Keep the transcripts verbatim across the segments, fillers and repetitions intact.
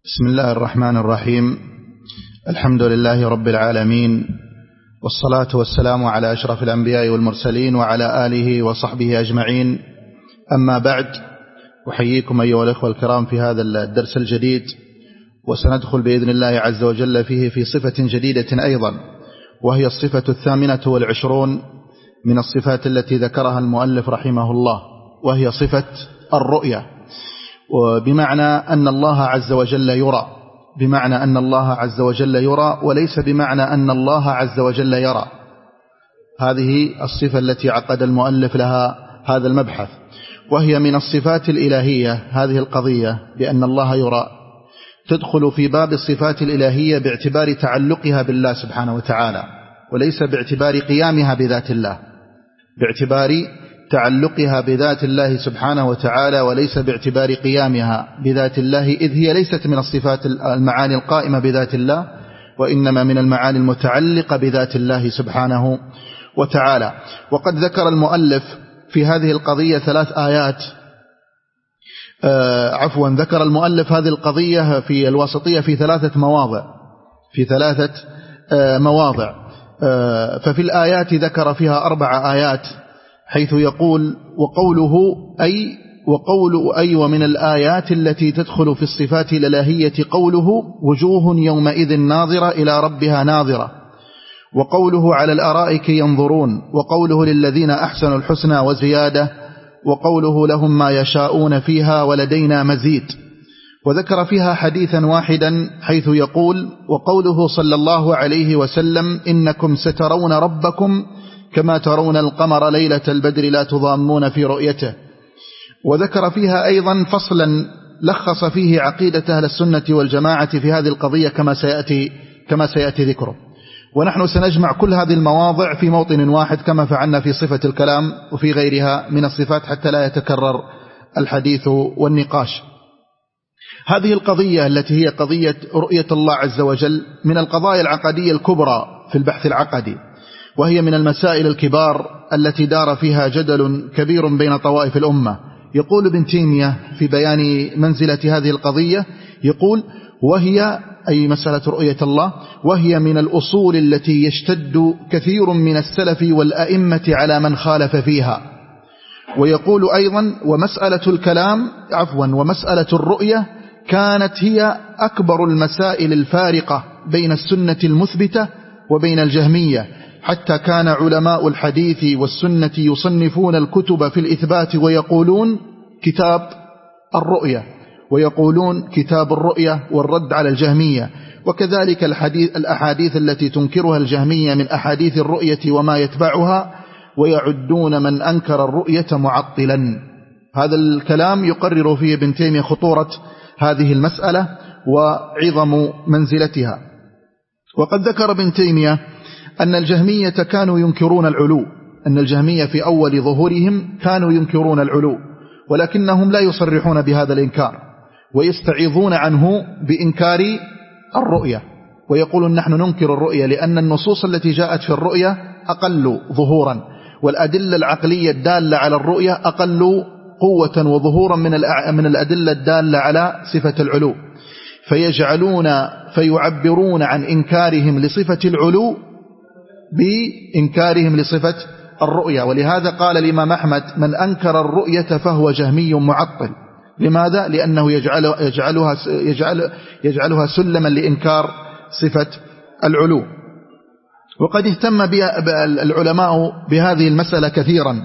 بسم الله الرحمن الرحيم. الحمد لله رب العالمين، والصلاة والسلام على أشرف الأنبياء والمرسلين وعلى آله وصحبه أجمعين. أما بعد، أحييكم أيها الأخوة الكرام في هذا الدرس الجديد، وسندخل بإذن الله عز وجل فيه في صفة جديدة أيضا، وهي الصفة الثامنة والعشرون من الصفات التي ذكرها المؤلف رحمه الله، وهي صفة الرؤية، وبمعنى أن الله عز وجل يرى، بمعنى أن الله عز وجل يرى، وليس بمعنى أن الله عز وجل يرى. هذه الصفة التي عقد المؤلف لها هذا المبحث، وهي من الصفات الإلهية. هذه القضية بأن الله يرى تدخل في باب الصفات الإلهية باعتبار تعلقها بالله سبحانه وتعالى، وليس باعتبار قيامها بذات الله، باعتبار تعلقها بذات الله سبحانه وتعالى، وليس باعتبار قيامها بذات الله، إذ هي ليست من الصفات المعاني القائمة بذات الله، وإنما من المعاني المتعلقة بذات الله سبحانه وتعالى. وقد ذكر المؤلف في هذه القضية ثلاث آيات، آه عفوا ذكر المؤلف هذه القضية في الواسطية في ثلاثة مواضع في ثلاثة آه مواضع آه ففي الآيات ذكر فيها أربع آيات، حيث يقول وقوله أي وقول أي ومن الآيات التي تدخل في الصفات الإلهية قوله وجوه يومئذ ناظرة إلى ربها ناظرة، وقوله على الأرائك ينظرون، وقوله للذين أحسنوا الحسنى وزيادة، وقوله لهم ما يشاءون فيها ولدينا مزيد. وذكر فيها حديثا واحدا حيث يقول وقوله صلى الله عليه وسلم إنكم سترون ربكم كما ترون القمر ليلة البدر لا تضامون في رؤيته. وذكر فيها أيضا فصلا لخص فيه عقيدة أهل السنة والجماعة في هذه القضية كما سيأتي, كما سيأتي ذكره. ونحن سنجمع كل هذه المواضع في موطن واحد كما فعلنا في صفة الكلام وفي غيرها من الصفات، حتى لا يتكرر الحديث والنقاش. هذه القضية التي هي قضية رؤية الله عز وجل من القضايا العقدية الكبرى في البحث العقدي، وهي من المسائل الكبار التي دار فيها جدل كبير بين طوائف الأمة. يقول ابن تيمية في بيان منزلة هذه القضية، يقول وهي أي مسألة رؤية الله، وهي من الأصول التي يشتد كثير من السلف والأئمة على من خالف فيها. ويقول أيضا ومسألة الكلام عفوا ومسألة الرؤية كانت هي أكبر المسائل الفارقة بين السنة المثبتة وبين الجهمية، حتى كان علماء الحديث والسنة يصنفون الكتب في الإثبات ويقولون كتاب الرؤية، ويقولون كتاب الرؤية والرد على الجهمية. وكذلك الحديث الأحاديث التي تنكرها الجهمية من أحاديث الرؤية وما يتبعها، ويعدون من أنكر الرؤية معطلا. هذا الكلام يقرر فيه ابن تيمية خطورة هذه المسألة وعظم منزلتها. وقد ذكر ابن تيمية أن الجهمية كانوا ينكرون العلو، أن الجهمية في أول ظهورهم كانوا ينكرون العلو، ولكنهم لا يصرحون بهذا الإنكار، ويستعيضون عنه بإنكار الرؤية، ويقولون نحن ننكر الرؤية لأن النصوص التي جاءت في الرؤية أقل ظهورا، والأدلة العقلية الدالة على الرؤية أقل قوة وظهورا من من الأدلة الدالة على صفة العلو، فيجعلون فيعبرون عن إنكارهم لصفة العلو بإنكارهم لصفة الرؤية. ولهذا قال الإمام أحمد من أنكر الرؤية فهو جهمي معطل. لماذا؟ لأنه يجعل يجعلها, يجعل يجعلها سلما لإنكار صفة العلو. وقد اهتم العلماء بهذه المسألة كثيرا،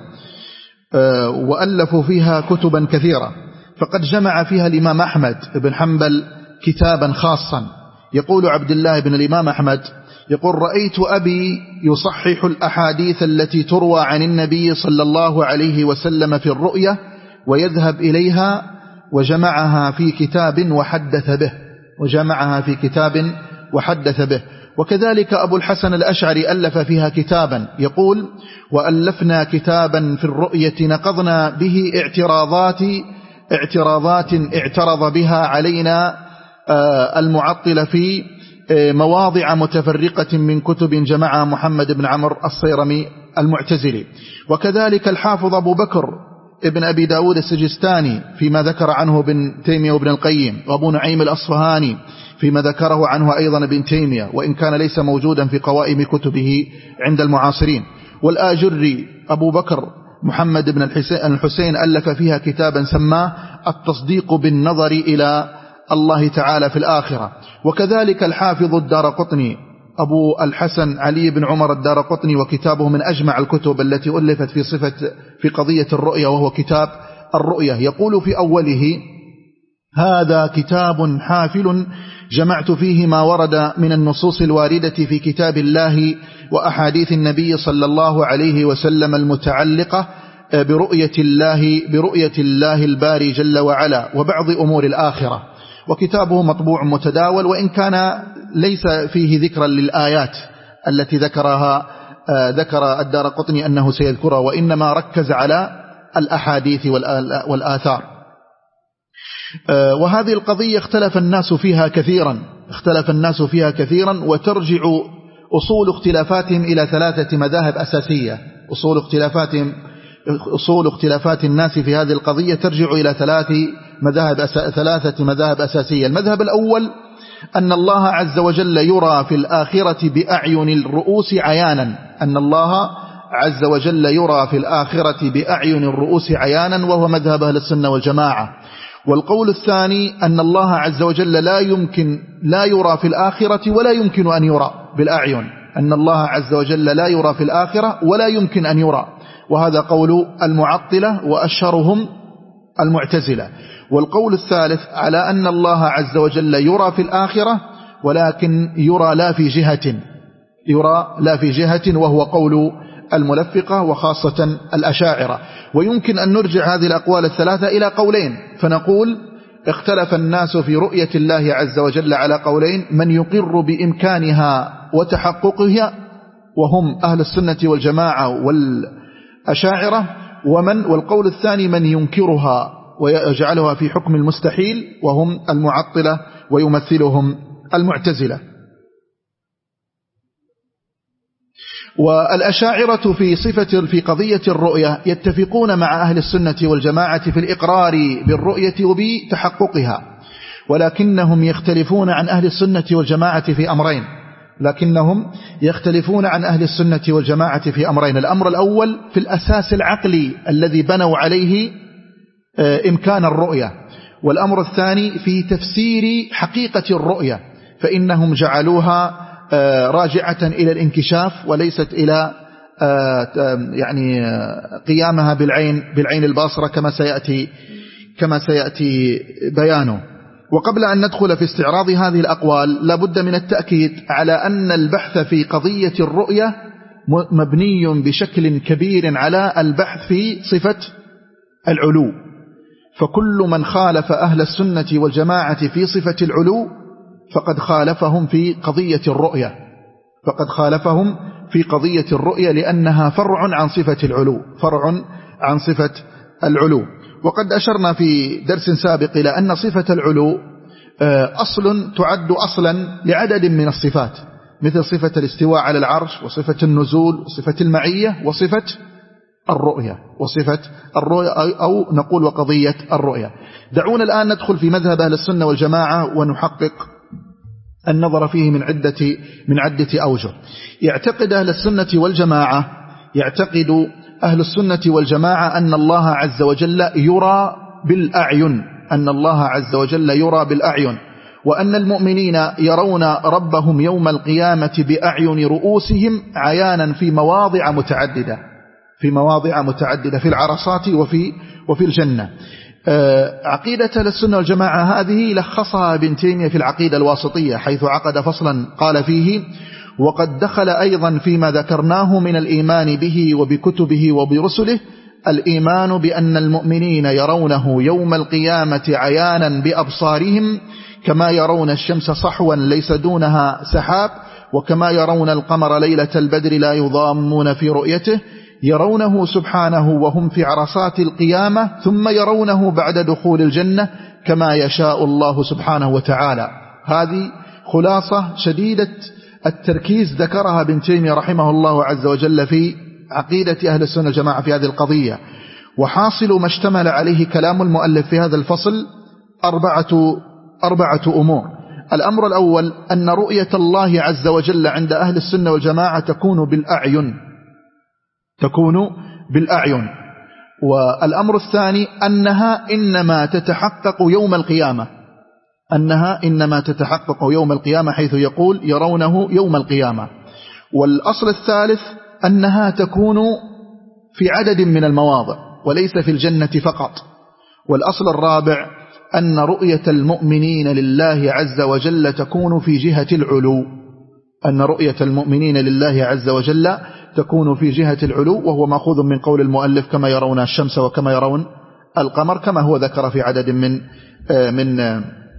وألفوا فيها كتبا كثيرة، فقد جمع فيها الإمام أحمد بن حنبل كتابا خاصا. يقول عبد الله بن الإمام أحمد يقول رأيت أبي يصحح الأحاديث التي تروى عن النبي صلى الله عليه وسلم في الرؤية ويذهب إليها، وجمعها في كتاب وحدث به وجمعها في كتاب وحدث به. وكذلك أبو الحسن الأشعري ألف فيها كتابا، يقول وألفنا كتابا في الرؤية نقضنا به اعتراضات اعتراضات اعترض بها علينا المعطل في مواضع متفرقة من كتب جمعها محمد بن عمرو الصيرمي المعتزلي. وكذلك الحافظ أبو بكر ابن أبي داود السجستاني فيما ذكر عنه ابن تيمية وابن القيم، وأبو نعيم الأصفهاني فيما ذكره عنه أيضا ابن تيمية، وإن كان ليس موجودا في قوائم كتبه عند المعاصرين. والآجري أبو بكر محمد بن الحسين ألف فيها كتابا سماه التصديق بالنظر إلى الله تعالى في الآخرة. وكذلك الحافظ الدارقطني أبو الحسن علي بن عمر الدارقطني، وكتابه من أجمع الكتب التي ألفت في صفة في قضية الرؤية، وهو كتاب الرؤية. يقول في أوله: هذا كتاب حافل جمعت فيه ما ورد من النصوص الواردة في كتاب الله وأحاديث النبي صلى الله عليه وسلم المتعلقة برؤية الله برؤية الله الباري جل وعلا وبعض أمور الآخرة. وكتابه مطبوع متداول، وإن كان ليس فيه ذكرا للآيات التي ذكرها ذكر الدارقطني أنه سيذكرها، وإنما ركز على الأحاديث والآثار. وهذه القضية اختلف الناس فيها كثيرا اختلف الناس فيها كثيرا وترجع أصول اختلافاتهم إلى ثلاثة مذاهب أساسية. أصول اختلافاتهم أصول اختلافات الناس في هذه القضية ترجع إلى ثلاث مذاهب أس... ثلاثة مذاهب أساسية. المذهب الأول أن الله عز وجل يرى في الآخرة بأعين الرؤوس عيانا أن الله عز وجل يرى في الآخرة بأعين الرؤوس عيانا، وهو مذهب أهل السنة والجماعة. والقول الثاني أن الله عز وجل لا يمكن لا يرى في الآخرة ولا يمكن أن يرى بالأعين أن الله عز وجل لا يرى في الآخرة ولا يمكن أن يرى، وهذا قول المعطلة وأشهرهم المعتزلة. والقول الثالث على أن الله عز وجل يرى في الآخرة ولكن يرى لا في جهة يرى لا في جهة وهو قول الملفقة وخاصة الأشاعرة. ويمكن أن نرجع هذه الأقوال الثلاثة إلى قولين، فنقول اختلف الناس في رؤية الله عز وجل على قولين: من يقر بإمكانها وتحققها وهم أهل السنة والجماعة والأشاعرة، ومن والقول الثاني من ينكرها ويجعلها في حكم المستحيل وهم المعطلة ويمثلهم المعتزلة. والأشاعرة في صفة في قضية الرؤية يتفقون مع أهل السنة والجماعة في الإقرار بالرؤية وبتحققها، ولكنهم يختلفون عن أهل السنة والجماعة في أمرين لكنهم يختلفون عن أهل السنة والجماعة في أمرين الأمر الأول في الأساس العقلي الذي بنوا عليه إمكان الرؤية، والأمر الثاني في تفسير حقيقة الرؤية، فإنهم جعلوها راجعة إلى الانكشاف وليست إلى يعني قيامها بالعين بالعين الباصرة كما سيأتي كما سيأتي بيانه. وقبل أن ندخل في استعراض هذه الأقوال لابد من التأكيد على أن البحث في قضية الرؤية مبني بشكل كبير على البحث في صفة العلو، فكل من خالف أهل السنة والجماعة في صفة العلو فقد خالفهم في قضية الرؤية فقد خالفهم في قضية الرؤية لأنها فرع عن صفة العلو فرع عن صفة العلو. وقد أشرنا في درس سابق إلى أن صفة العلو أصل تعد أصلا لعدد من الصفات، مثل صفة الاستواء على العرش وصفة النزول وصفة المعية وصفة الرؤية وصفة الرؤية أو نقول وقضية الرؤية. دعونا الآن ندخل في مذهب أهل السنة والجماعة ونحقق النظر فيه من عدة من عدة أوجه. يعتقد أهل السنة والجماعة يعتقد أهل السنة والجماعة أن الله عز وجل يرى بالأعين أن الله عز وجل يرى بالأعين وأن المؤمنين يرون ربهم يوم القيامة بأعين رؤوسهم عيانا في مواضع متعددة في مواضع متعددة في العرصات وفي وفي الجنة. عقيدة السنة والجماعة هذه لخصها ابن تيمية في العقيدة الواسطية، حيث عقد فصلا قال فيه: وقد دخل أيضا فيما ذكرناه من الإيمان به وبكتبه وبرسله الإيمان بأن المؤمنين يرونه يوم القيامة عيانا بأبصارهم كما يرون الشمس صحوا ليس دونها سحاب، وكما يرون القمر ليلة البدر لا يضامون في رؤيته، يرونه سبحانه وهم في عرصات القيامة، ثم يرونه بعد دخول الجنة كما يشاء الله سبحانه وتعالى. هذه خلاصة شديدة التركيز ذكرها ابن تيمية رحمه الله عز وجل في عقيدة أهل السنة والجماعة في هذه القضية. وحاصل ما اشتمل عليه كلام المؤلف في هذا الفصل أربعة, أربعة أمور. الأمر الأول أن رؤية الله عز وجل عند أهل السنة والجماعة تكون بالأعين، تكون بالأعين. والأمر الثاني أنها إنما تتحقق يوم القيامة، أنها إنما تتحقق يوم القيامة، حيث يقول يرونه يوم القيامة. والأصل الثالث أنها تكون في عدد من المواضع وليس في الجنة فقط. والأصل الرابع أن رؤية المؤمنين لله عز وجل تكون في جهة العلو، أن رؤية المؤمنين لله عز وجل تكون في جهة العلو، وهو مأخوذ من قول المؤلف كما يرون الشمس وكما يرون القمر، كما هو ذكر في عدد من من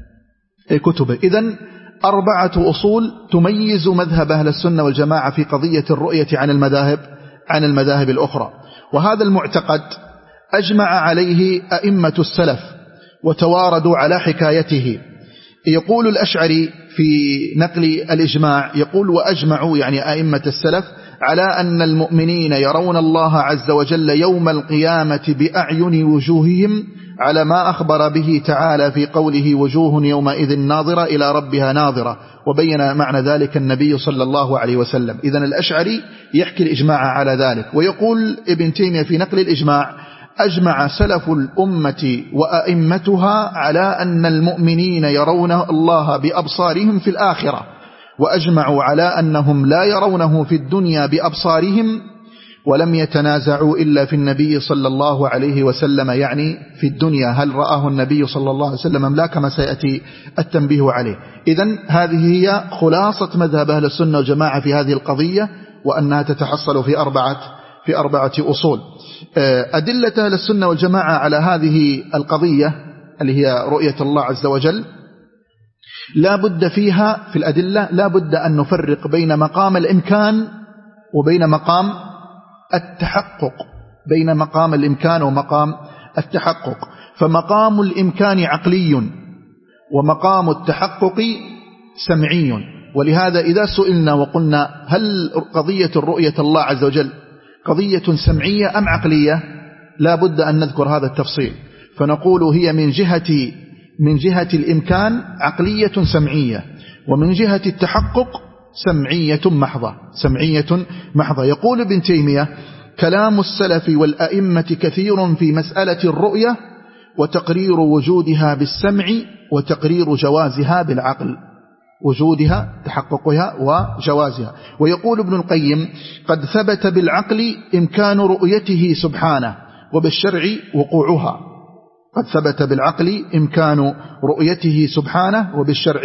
كتبه. إذن أربعة أصول تميز مذهب أهل السنة والجماعة في قضية الرؤية عن المذاهب عن المذاهب الأخرى. وهذا المعتقد أجمع عليه أئمة السلف وتواردوا على حكايته. يقول الأشعري في نقل الإجماع، يقول وأجمعوا يعني أئمة السلف على أن المؤمنين يرون الله عز وجل يوم القيامة بأعين وجوههم، على ما أخبر به تعالى في قوله وجوه يومئذ ناظرة إلى ربها ناظرة، وبين معنى ذلك النبي صلى الله عليه وسلم. إذن الأشعري يحكي الإجماع على ذلك. ويقول ابن تيمية في نقل الإجماع أجمع سلف الأمة وأئمتها على أن المؤمنين يرون الله بأبصارهم في الآخرة، وأجمعوا على أنهم لا يرونه في الدنيا بأبصارهم، ولم يتنازعوا إلا في النبي صلى الله عليه وسلم، يعني في الدنيا هل رآه النبي صلى الله عليه وسلم أم لا، كما سيأتي التنبيه عليه. إذن هذه هي خلاصة مذهب أهل السنة والجماعة في هذه القضية، وأنها تتحصل في أربعة في أربعة أصول. أدلة أهل السنة والجماعة على هذه القضية اللي هي رؤية الله عز وجل لا بد فيها في الأدلة لا بد أن نفرق بين مقام الإمكان وبين مقام التحقق، بين مقام الإمكان ومقام التحقق. فمقام الإمكان عقلي ومقام التحقق سمعي. ولهذا إذا سئلنا وقلنا هل قضية الرؤية الله عز وجل قضية سمعية أم عقلية، لا بد أن نذكر هذا التفصيل، فنقول هي من جهة من جهة الإمكان عقلية سمعية، ومن جهة التحقق سمعية محضة سمعية محضة. يقول ابن تيمية كلام السلف والأئمة كثير في مسألة الرؤية، وتقرير وجودها بالسمع وتقرير جوازها بالعقل، وجودها تحققها وجوازها. ويقول ابن القيم قد ثبت بالعقل إمكان رؤيته سبحانه، وبالشرع وقوعها. قد ثبت بالعقل إمكان رؤيته سبحانه، وبالشرع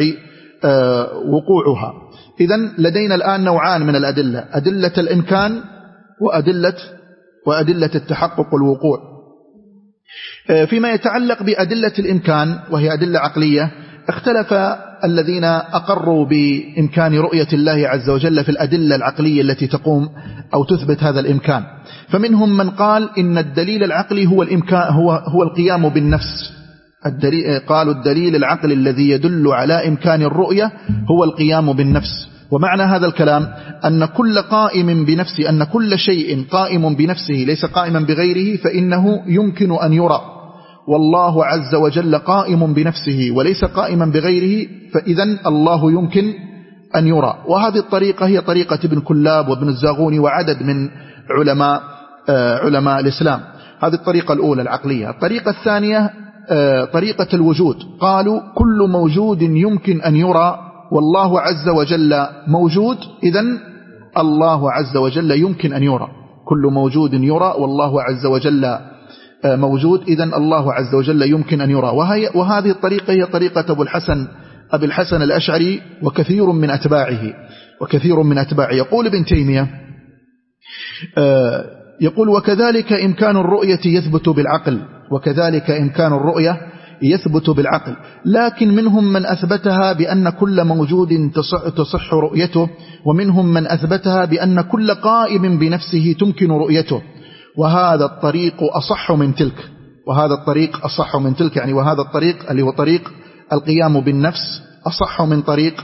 وقوعها. إذن لدينا الآن نوعان من الأدلة، أدلة الإمكان وأدلة, وأدلة التحقق والوقوع. فيما يتعلق بأدلة الإمكان وهي أدلة عقلية، اختلف الذين أقروا بإمكان رؤية الله عز وجل في الأدلة العقلية التي تقوم أو تثبت هذا الإمكان. فمنهم من قال إن الدليل العقلي هو الإمكان هو هو القيام بالنفس. الدليل قالوا الدليل العقلي الذي يدل على إمكان الرؤية هو القيام بالنفس. ومعنى هذا الكلام أن كل قائم بنفسه أن كل شيء قائم بنفسه ليس قائما بغيره فإنه يمكن أن يرى، والله عز وجل قائم بنفسه وليس قائما بغيره، فإذن الله يمكن أن يرى. وهذه الطريقة هي طريقة ابن كلاب وابن الزاغوني وعدد من علماء علماء الإسلام. هذه الطريقة الأولى العقلية. الطريقة الثانية طريقة الوجود، قالوا كل موجود يمكن أن يرى والله عز وجل موجود، إذن الله عز وجل يمكن أن يرى. كل موجود يرى والله عز وجل موجود، إذن الله عز وجل يمكن أن يرى. وهي وهذه الطريقة هي طريقة أبو الحسن أبي الحسن الأشعري وكثير من أتباعه وكثير من أتباعه. يقول ابن تيمية يقول وكذلك إمكان الرؤية يثبت بالعقل، وكذلك إمكان الرؤية يثبت بالعقل، لكن منهم من أثبتها بأن كل موجود تصح رؤيته، ومنهم من أثبتها بأن كل قائم بنفسه تمكن رؤيته، وهذا الطريق أصح من تلك وهذا الطريق أصح من تلك يعني وهذا الطريق اللي هو طريق القيام بالنفس أصح من طريق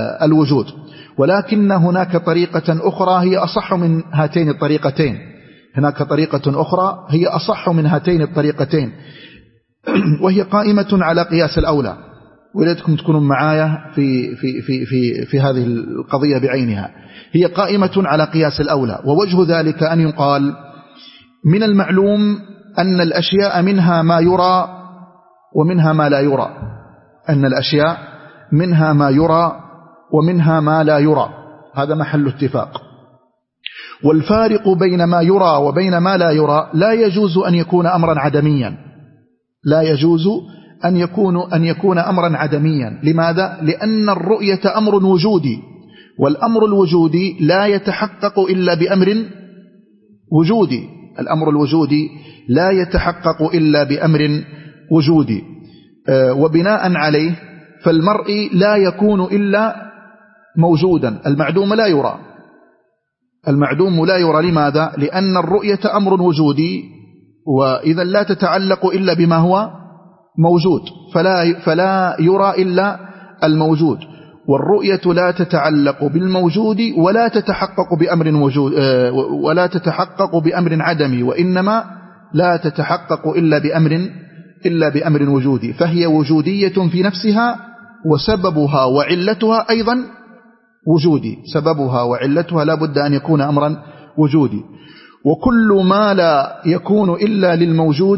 الوجود. ولكن هناك طريقة أخرى هي أصح من هاتين الطريقتين، هناك طريقة أخرى هي أصح من هاتين الطريقتين، وهي قائمة على قياس الأولى، وليتكم تكونوا معايا في, في, في, في, في هذه القضية بعينها. هي قائمة على قياس الأولى، ووجه ذلك أن يقال من المعلوم أن الأشياء منها ما يرى ومنها ما لا يرى، أن الأشياء منها ما يرى ومنها ما لا يرى، هذا محل اتفاق. والفارق بين ما يرى وبين ما لا يرى لا يجوز أن يكون أمرا عدميا، لا يجوز أن يكون أن يكون أمرا عدميا. لماذا؟ لأن الرؤية أمر وجودي، والأمر الوجودي لا يتحقق إلا بأمر وجودي، الأمر الوجودي لا يتحقق إلا بأمر وجودي. وبناء عليه فالمرء لا يكون إلا موجودا، المعدوم لا يرى، المعدوم لا يرى. لماذا؟ لأن الرؤية أمر وجودي، وإذا لا تتعلق إلا بما هو موجود، فلا, فلا يرى إلا الموجود. والرؤية لا تتعلق بالموجود ولا تتحقق بأمر وجود ولا تتحقق بأمر عدمي، وإنما لا تتحقق إلا بأمر إلا بأمر وجودي، فهي وجودية في نفسها، وسببها وعلتها أيضا وجودي، سببها وعلتها لا بد أن يكون أمرا وجودي. وكل ما لا يكون إلا للموجود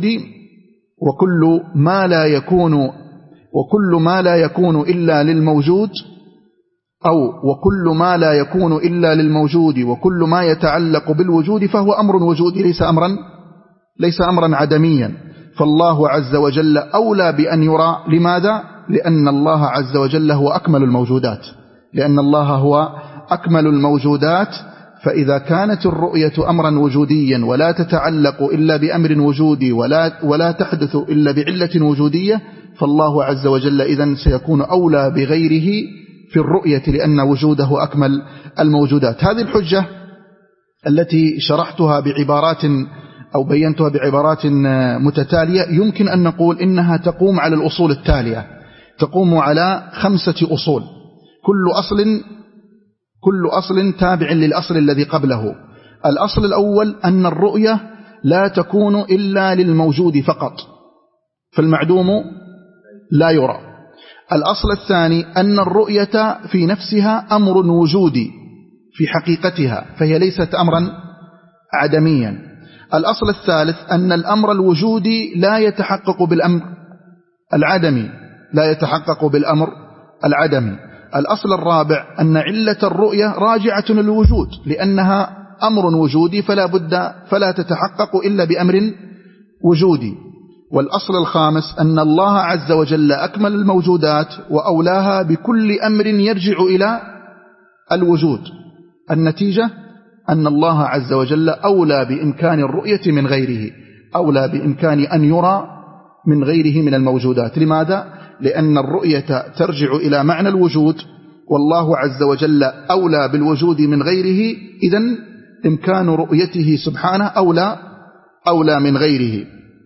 وكل ما لا يكون وكل ما لا يكون إلا للموجود أو وكل ما لا يكون إلا للموجود وكل ما يتعلق بالوجود فهو أمر وجودي، ليس أمرا ليس أمرا عدميا. فالله عز وجل أولى بأن يرى. لماذا؟ لأن الله عز وجل هو أكمل الموجودات، لأن الله هو أكمل الموجودات. فإذا كانت الرؤية أمرا وجوديا ولا تتعلق إلا بأمر وجودي ولا, ولا تحدث إلا بعلة وجودية، فالله عز وجل إذن سيكون أولى بغيره في الرؤية، لأن وجوده أكمل الموجودات. هذه الحجة التي شرحتها بعبارات أو بينتها بعبارات متتالية يمكن أن نقول إنها تقوم على الأصول التالية، تقوم على خمسة أصول، كل أصل كل أصل تابع للأصل الذي قبله. الأصل الأول أن الرؤية لا تكون إلا للموجود فقط، فالمعدوم لا يرى. الأصل الثاني أن الرؤية في نفسها أمر وجودي في حقيقتها، فهي ليست أمرا عدميا. الأصل الثالث أن الأمر الوجودي لا يتحقق بالأمر العدمي، لا يتحقق بالأمر العدمي. الأصل الرابع أن علة الرؤية راجعة للوجود، لأنها أمر وجودي فلا بد فلا تتحقق إلا بأمر وجودي. والأصل الخامس أن الله عز وجل أكمل الموجودات وأولاها بكل أمر يرجع إلى الوجود. النتيجة أن الله عز وجل أولى بإمكان الرؤية من غيره، أولى بإمكان أن يرى من غيره من الموجودات. لماذا؟ لأن الرؤية ترجع إلى معنى الوجود، والله عز وجل أولى بالوجود من غيره، إذن إمكان رؤيته سبحانه أولى أولى من غيره.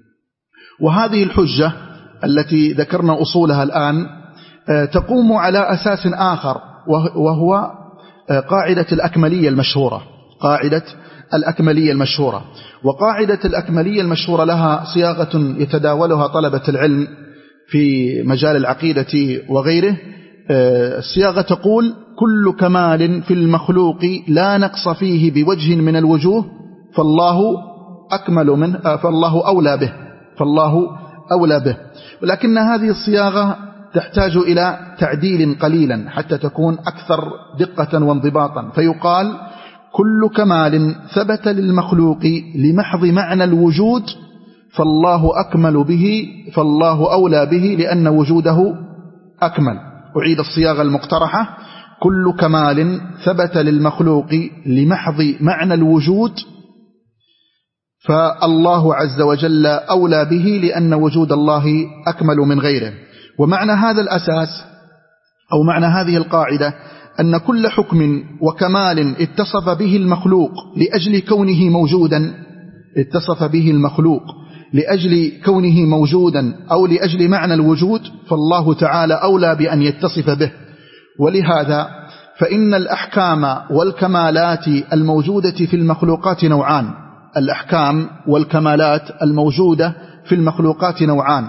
وهذه الحجة التي ذكرنا أصولها الآن تقوم على أساس آخر، وهو قاعدة الأكملية المشهورة، قاعدة الأكملية المشهورة. وقاعدة الأكملية المشهورة لها صياغة يتداولها طلبة العلم في مجال العقيدة وغيره. الصياغة تقول: كل كمال في المخلوق لا نقص فيه بوجه من الوجوه فالله أكمل منه، فالله أولى به، فالله أولى به. ولكن هذه الصياغة تحتاج إلى تعديل قليلا حتى تكون أكثر دقة وانضباطا، فيقال: كل كمال ثبت للمخلوق لمحض معنى الوجود فالله أكمل به، فالله أولى به لأن وجوده أكمل. أعيد الصياغة المقترحة: كل كمال ثبت للمخلوق لمحض معنى الوجود فالله عز وجل أولى به لأن وجود الله أكمل من غيره. ومعنى هذا الأساس أو معنى هذه القاعدة أن كل حكم وكمال اتصف به المخلوق لأجل كونه موجودا، اتصف به المخلوق لأجل كونه موجودا أو لأجل معنى الوجود، فالله تعالى أولى بأن يتصف به. ولهذا فإن الأحكام والكمالات الموجودة في المخلوقات نوعان: الأحكام والكمالات الموجودة في المخلوقات نوعان.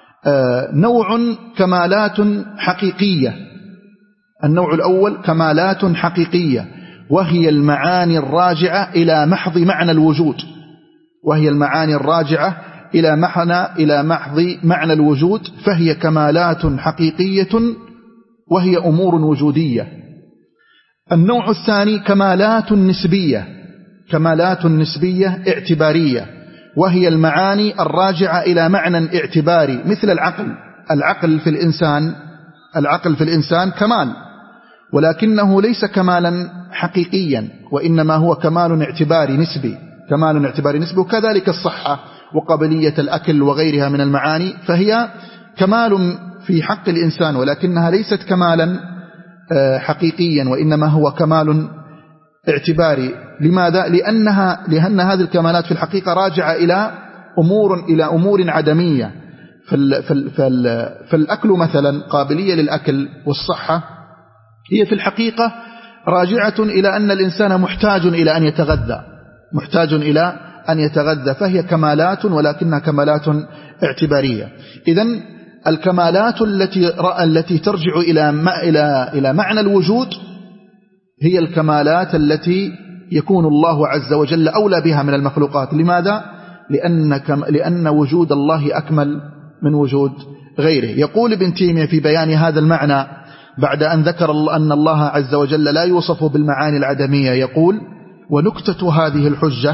نوع كمالات حقيقية، النوع الأول كمالات حقيقية وهي المعاني الراجعة إلى محض معنى الوجود، وهي المعاني الراجعة إلى معنى إلى محض معنى الوجود، فهي كمالات حقيقية وهي أمور وجودية. النوع الثاني كمالات نسبية، كمالات نسبية اعتبارية، وهي المعاني الراجعة إلى معنى اعتباري مثل العقل. العقل في الإنسان العقل في الإنسان كمال، ولكنه ليس كمالا حقيقيا، وإنما هو كمال اعتباري نسبي، كمال اعتباري نسبي. وكذلك الصحة وقابلية الأكل وغيرها من المعاني، فهي كمال في حق الإنسان ولكنها ليست كمالا حقيقيا، وإنما هو كمال اعتباري. لماذا؟ لأنها لأن هذه الكمالات في الحقيقة راجعة إلى أمور إلى أمور عدمية. فال فال فال فالأكل مثلا، قابلية للأكل والصحة، هي في الحقيقة راجعة إلى أن الإنسان محتاج إلى أن يتغذى، محتاج إلى أن يتغذى، فهي كمالات ولكنها كمالات اعتبارية. إذن الكمالات التي التي ترجع إلى إلى إلى معنى الوجود هي الكمالات التي يكون الله عز وجل أولى بها من المخلوقات. لماذا؟ لأن لأن وجود الله أكمل من وجود غيره. يقول ابن تيمية في بيان هذا المعنى بعد أن ذكر أن الله عز وجل لا يوصف بالمعاني العدمية، يقول: ونكتة هذه الحجة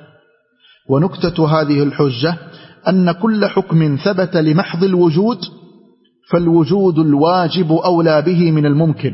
ونكتة هذه الحجة أن كل حكم ثبت لمحض الوجود فالوجود الواجب أولى به من الممكن،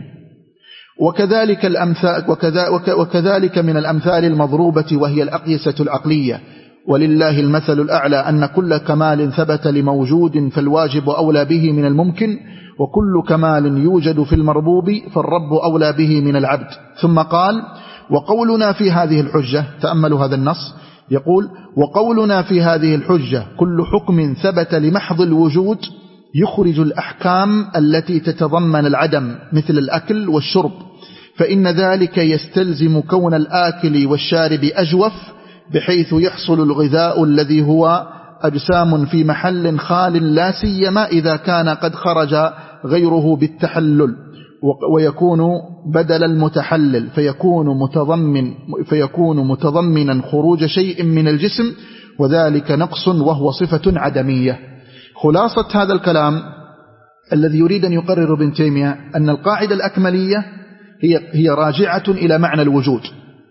وكذلك الأمثال وكذا وكذلك من الأمثال المضروبة وهي الأقيسة العقلية. ولله المثل الأعلى أن كل كمال ثبت لموجود فالواجب أولى به من الممكن، وكل كمال يوجد في المربوب فالرب أولى به من العبد. ثم قال: وقولنا في هذه الحجة، تأملوا هذا النص، يقول: وقولنا في هذه الحجة كل حكم ثبت لمحض الوجود يخرج الأحكام التي تتضمن العدم مثل الأكل والشرب، فإن ذلك يستلزم كون الآكل والشارب أجوف بحيث يحصل الغذاء الذي هو أجسام في محل خال، لا سيما إذا كان قد خرج غيره بالتحلل، ويكون بدل المتحلل فيكون متضمن فيكون متضمنا خروج شيء من الجسم، وذلك نقص وهو صفة عدمية. خلاصة هذا الكلام الذي يريد أن يقرر ابن تيمية أن القاعدة الأكملية هي هي راجعة إلى معنى الوجود.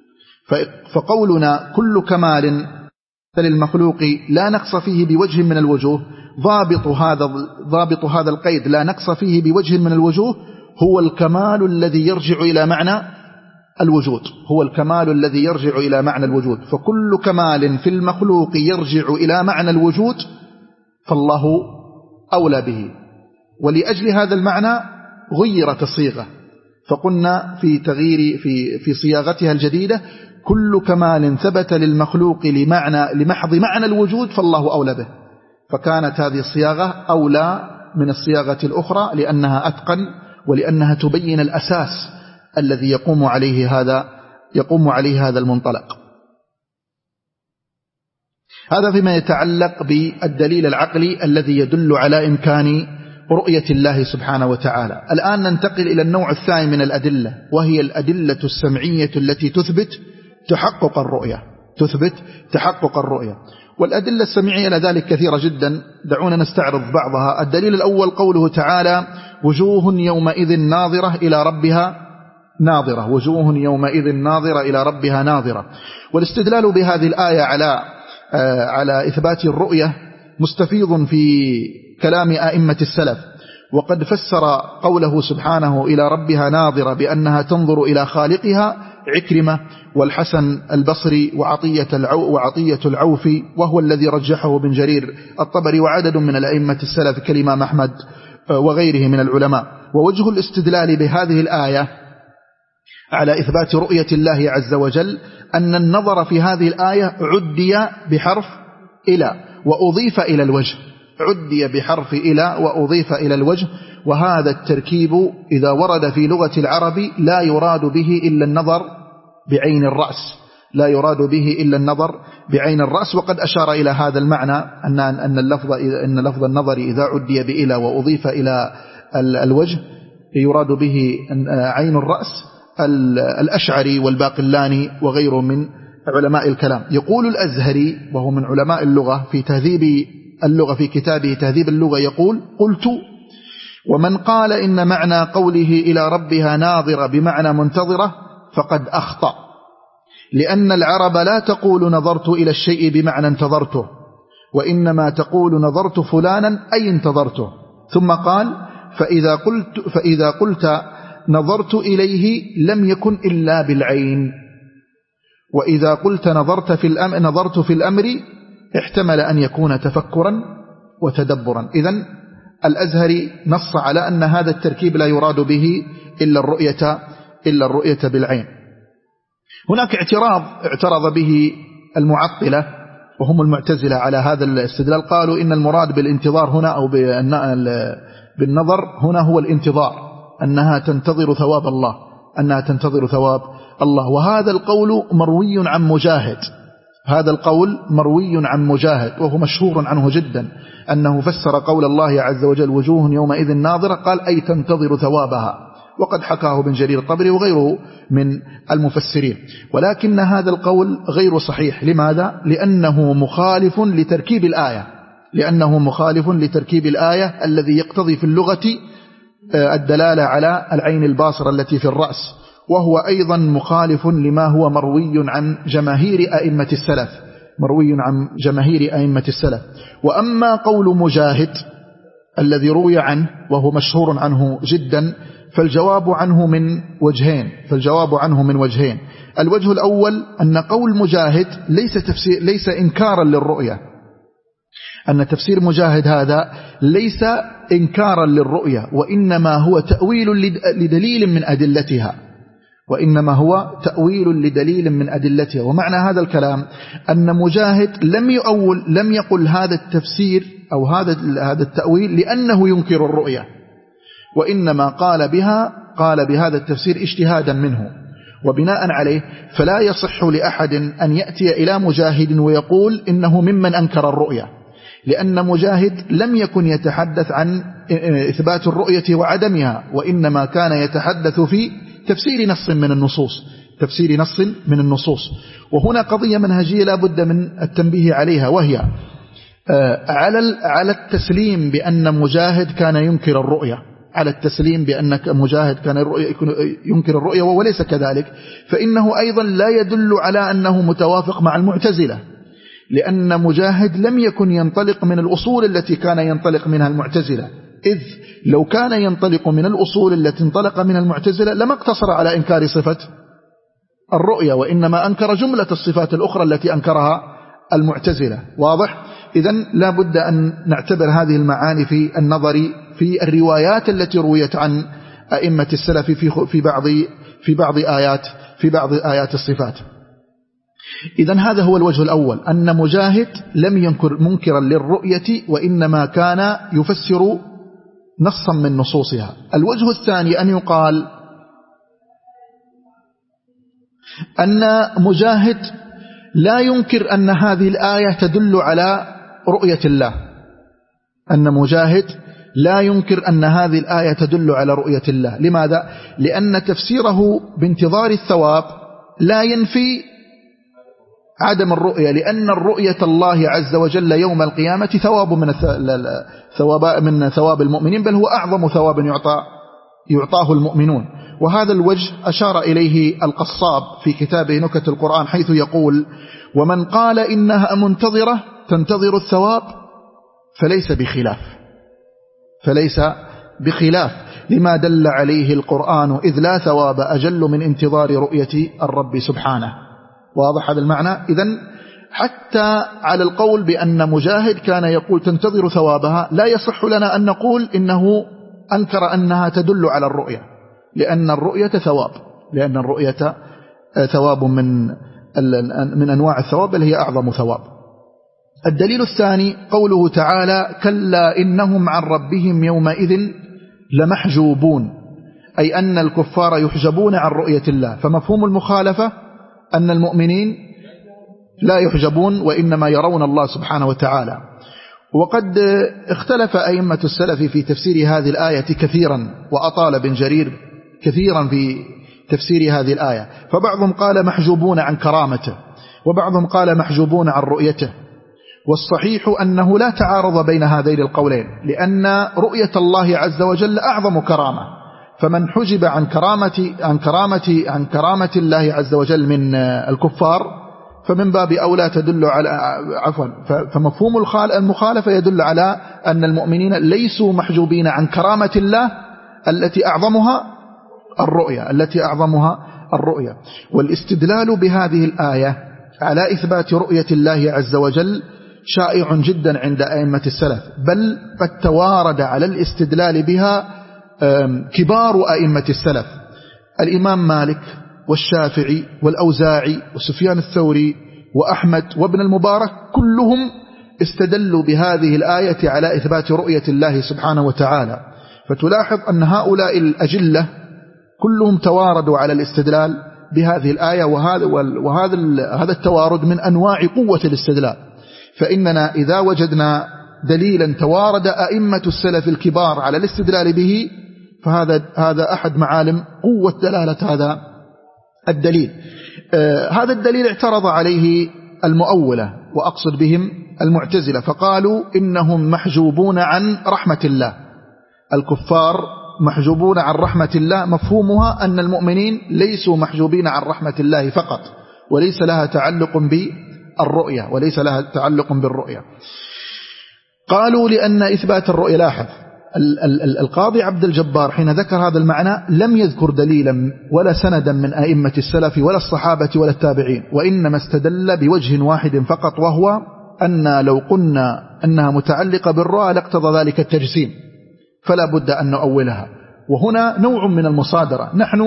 فقولنا كل كمال للمخلوق لا نقص فيه بوجه من الوجوه، ضابط هذا ضابط هذا القيد لا نقص فيه بوجه من الوجوه هو الكمال الذي يرجع إلى معنى الوجود، هو الكمال الذي يرجع إلى معنى الوجود. فكل كمال في المخلوق يرجع إلى معنى الوجود فالله أولى به. ولأجل هذا المعنى غيرت الصيغة، فقلنا في تغيير في في صياغتها الجديدة: كل كمال ثبت للمخلوق لمعنى لمحض معنى الوجود فالله أولى به. فكانت هذه الصياغة أولى من الصياغة الأخرى لأنها أتقن، ولأنها تبين الأساس الذي يقوم عليه هذا يقوم عليه هذا المنطلق. هذا فيما يتعلق بالدليل العقلي الذي يدل على إمكان رؤية الله سبحانه وتعالى. الآن ننتقل إلى النوع الثاني من الأدلة، وهي الأدلة السمعية التي تثبت تحقق الرؤية تثبت تحقق الرؤية والأدلة السمعية لذلك كثيرة جدا. دعونا نستعرض بعضها. الدليل الأول قوله تعالى: وجوه يومئذ ناظرة إلى ربها ناظرة وجوه يومئذ ناظرة إلى ربها ناظرة. والاستدلال بهذه الآية على على إثبات الرؤية مستفيض في كلام أئمة السلف، وقد فسر قوله سبحانه إلى ربها ناظرة بأنها تنظر إلى خالقها عكرمة والحسن البصري وعطية العو وعطية العوفي، وهو الذي رجحه ابن جرير الطبري وعدد من الأئمة السلف كالإمام أحمد وغيره من العلماء. ووجه الاستدلال بهذه الآية على إثبات رؤية الله عز وجل أن النظر في هذه الآية عدي بحرف إلى وأضيف إلى الوجه عدي بحرف إلى وأضيف إلى الوجه. وهذا التركيب إذا ورد في لغة العرب لا يراد به إلا النظر بعين الرأس، لا يراد به إلا النظر بعين الرأس. وقد أشار إلى هذا المعنى أن أن اللفظ أن لفظ النظر إذا عدي بإلى وأضيف إلى الوجه يراد به عين الرأس الأشعري والباقلاني وغيره من علماء الكلام. يقول الأزهري وهو من علماء اللغة في تهذيب اللغة في كتابه تهذيب اللغة يقول: قلت: ومن قال إن معنى قوله إلى ربها ناظرة بمعنى منتظرة فقد أخطأ، لأن العرب لا تقول نظرت إلى الشيء بمعنى انتظرته، وإنما تقول نظرت فلانا أي انتظرته. ثم قال: فإذا قلت, فإذا قلت نظرت إليه لم يكن إلا بالعين، وإذا قلت نظرت في الأمر, نظرت في الأمر احتمل أن يكون تفكرا وتدبرا. إذن الأزهري نص على أن هذا التركيب لا يراد به إلا الرؤية, إلا الرؤية بالعين. هناك اعتراض اعترض به المعطلة وهم المعتزلة على هذا الاستدلال. قالوا إن المراد بالانتظار هنا أو بالنظر هنا هو الانتظار، أنها تنتظر ثواب الله، أنها تنتظر ثواب الله. وهذا القول مروي عن مجاهد، هذا القول مروي عن مجاهد وهو مشهور عنه جدا، أنه فسر قول الله عز وجل وجوه يومئذ ناظرة قال أي تنتظر ثوابها، وقد حكاه ابن جرير الطبري وغيره من المفسرين. ولكن هذا القول غير صحيح. لماذا؟ لأنه مخالف لتركيب الآية، لأنه مخالف لتركيب الآية الذي يقتضي في اللغة الدلالة على العين الباصرة التي في الرأس، وهو أيضا مخالف لما هو مروي عن جماهير أئمة السلف، مروي عن جماهير أئمة السلف. وأما قول مجاهد الذي روي عنه وهو مشهور عنه جدا فالجواب عنه من وجهين فالجواب عنه من وجهين الوجه الأول أن قول مجاهد ليس تفسير ليس إنكارا للرؤية، أن تفسير مجاهد هذا ليس إنكارا للرؤية، وإنما هو تأويل لدليل من أدلتها وإنما هو تأويل لدليل من أدلتها. ومعنى هذا الكلام أن مجاهد لم يؤول لم يقل هذا التفسير أو هذا هذا التأويل لأنه ينكر الرؤية، وإنما قال بها قال بهذا التفسير اجتهادا منه. وبناء عليه فلا يصح لأحد أن يأتي إلى مجاهد ويقول إنه ممن أنكر الرؤية، لأن مجاهد لم يكن يتحدث عن إثبات الرؤية وعدمها، وإنما كان يتحدث في تفسير نص من النصوص تفسير نص من النصوص. وهنا قضية منهجية لا بد من التنبيه عليها، وهي على على التسليم بأن مجاهد كان ينكر الرؤية، على التسليم بأن مجاهد كان ينكر الرؤية وليس كذلك، فإنه أيضا لا يدل على أنه متوافق مع المعتزلة، لأن مجاهد لم يكن ينطلق من الأصول التي كان ينطلق منها المعتزلة، إذ لو كان ينطلق من الأصول التي انطلق منها المعتزلة لما اقتصر على إنكار صفة الرؤية، وإنما أنكر جملة الصفات الأخرى التي أنكرها المعتزلة. واضح؟ إذن لا بد أن نعتبر هذه المعاني في النظر في الروايات التي رويت عن أئمة السلف في في بعض في بعض آيات في بعض آيات الصفات. إذن هذا هو الوجه الأول، أن مجاهد لم ينكر منكرا للرؤية، وإنما كان يفسر نصا من نصوصها. الوجه الثاني أن يقال أن مجاهد لا ينكر أن هذه الآية تدل على رؤية الله، أن مجاهد لا ينكر أن هذه الآية تدل على رؤية الله. لماذا؟ لأن تفسيره بانتظار الثواب لا ينفي عدم الرؤية، لأن الرؤية الله عز وجل يوم القيامة ثواب من ثواب من ثواب المؤمنين، بل هو أعظم ثواب يعطى يعطاه المؤمنون. وهذا الوجه أشار إليه القصاب في كتابه نكت القرآن، حيث يقول: ومن قال إنها منتظرة تنتظر الثواب فليس بخلاف فليس بخلاف لما دل عليه القرآن، إذ لا ثواب أجل من انتظار رؤية الرب سبحانه. واضح هذا المعنى؟ إذن حتى على القول بأن مجاهد كان يقول تنتظر ثوابها لا يصح لنا أن نقول إنه أنكر أنها تدل على الرؤية، لأن الرؤية ثواب لأن الرؤية ثواب من من أنواع الثواب، بل هي أعظم ثواب. الدليل الثاني قوله تعالى: كلا إنهم عن ربهم يومئذ لمحجوبون، أي أن الكفار يحجبون عن رؤية الله. فمفهوم المخالفة أن المؤمنين لا يحجبون وإنما يرون الله سبحانه وتعالى. وقد اختلف أئمة السلف في تفسير هذه الآية كثيرا، وأطال ابن جرير كثيرا في تفسير هذه الآية، فبعضهم قال محجوبون عن كرامته، وبعضهم قال محجوبون عن رؤيته. والصحيح أنه لا تعارض بين هذين القولين، لأن رؤية الله عز وجل أعظم كرامة، فمن حجب عن كرامة عن كرامة عن كرامة الله عز وجل من الكفار فمن باب أولى تدل على عفوا فمفهوم المخالفة يدل على أن المؤمنين ليسوا محجوبين عن كرامة الله التي أعظمها الرؤية التي أعظمها الرؤية. والاستدلال بهذه الآية على إثبات رؤية الله عز وجل شائع جدا عند أئمة السلف، بل قد توارد على الاستدلال بها كبار أئمة السلف، الإمام مالك والشافعي والأوزاعي وسفيان الثوري وأحمد وابن المبارك، كلهم استدلوا بهذه الآية على إثبات رؤية الله سبحانه وتعالى. فتلاحظ أن هؤلاء الأجلة كلهم تواردوا على الاستدلال بهذه الآية، وهذا وهذا هذا التوارد من أنواع قوة الاستدلال. فإننا إذا وجدنا دليلا توارد أئمة السلف الكبار على الاستدلال به، فهذا هذا أحد معالم قوة دلالة هذا الدليل. آه هذا الدليل اعترض عليه المؤولة، وأقصد بهم المعتزلة، فقالوا إنهم محجوبون عن رحمة الله. الكفار محجوبون عن رحمة الله، مفهومها أن المؤمنين ليسوا محجوبين عن رحمة الله فقط، وليس لها تعلق بالرؤية وليس لها تعلق بالرؤية. قالوا لأن إثبات الرؤية، لاحظ القاضي عبد الجبار حين ذكر هذا المعنى لم يذكر دليلا ولا سندا من أئمة السلف ولا الصحابة ولا التابعين، وإنما استدل بوجه واحد فقط، وهو أن لو قلنا أنها متعلقة بالرؤى لاقتضى ذلك التجسيم، فلا بد أن نؤولها. وهنا نوع من المصادرة، نحن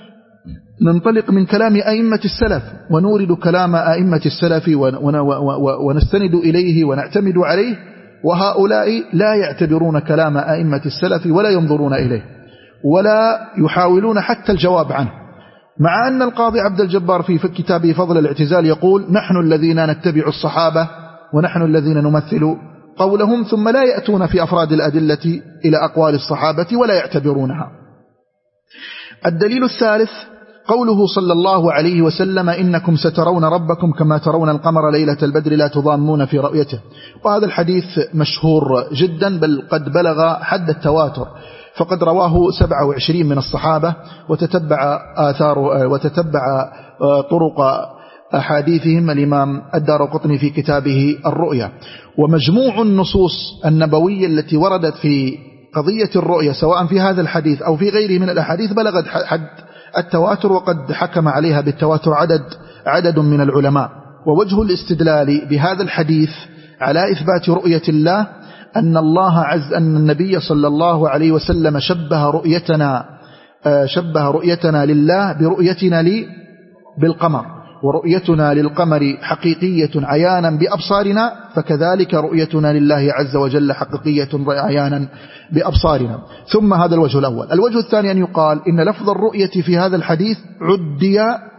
ننطلق من كلام أئمة السلف ونورد كلام أئمة السلف ونستند إليه ونعتمد عليه، وهؤلاء لا يعتبرون كلام أئمة السلف ولا ينظرون إليه ولا يحاولون حتى الجواب عنه، مع أن القاضي عبد الجبار في كتابه فضل الاعتزال يقول نحن الذين نتبع الصحابة ونحن الذين نمثل قولهم، ثم لا يأتون في أفراد الأدلة إلى أقوال الصحابة ولا يعتبرونها. الدليل الثالث قوله صلى الله عليه وسلم إنكم سترون ربكم كما ترون القمر ليلة البدر لا تضامون في رؤيته. وهذا الحديث مشهور جدا، بل قد بلغ حد التواتر، فقد رواه سبعة وعشرين من الصحابة، وتتبع آثار وتتبع طرق أحاديثهم الإمام الدارقطني في كتابه الرؤيا. ومجموع النصوص النبوية التي وردت في قضية الرؤيا سواء في هذا الحديث أو في غيره من الأحاديث بلغت حد التواتر، وقد حكم عليها بالتواتر عدد عدد من العلماء. ووجه الاستدلال بهذا الحديث على إثبات رؤية الله أن الله عز أن النبي صلى الله عليه وسلم شبه رؤيتنا شبه رؤيتنا لله برؤيتنا لي بالقمر، ورؤيتنا للقمر حقيقية عيانا بأبصارنا، فكذلك رؤيتنا لله عز وجل حقيقية عيانا بأبصارنا. ثم هذا الوجه الأول. الوجه الثاني أن يقال إن لفظ الرؤية في هذا الحديث عدي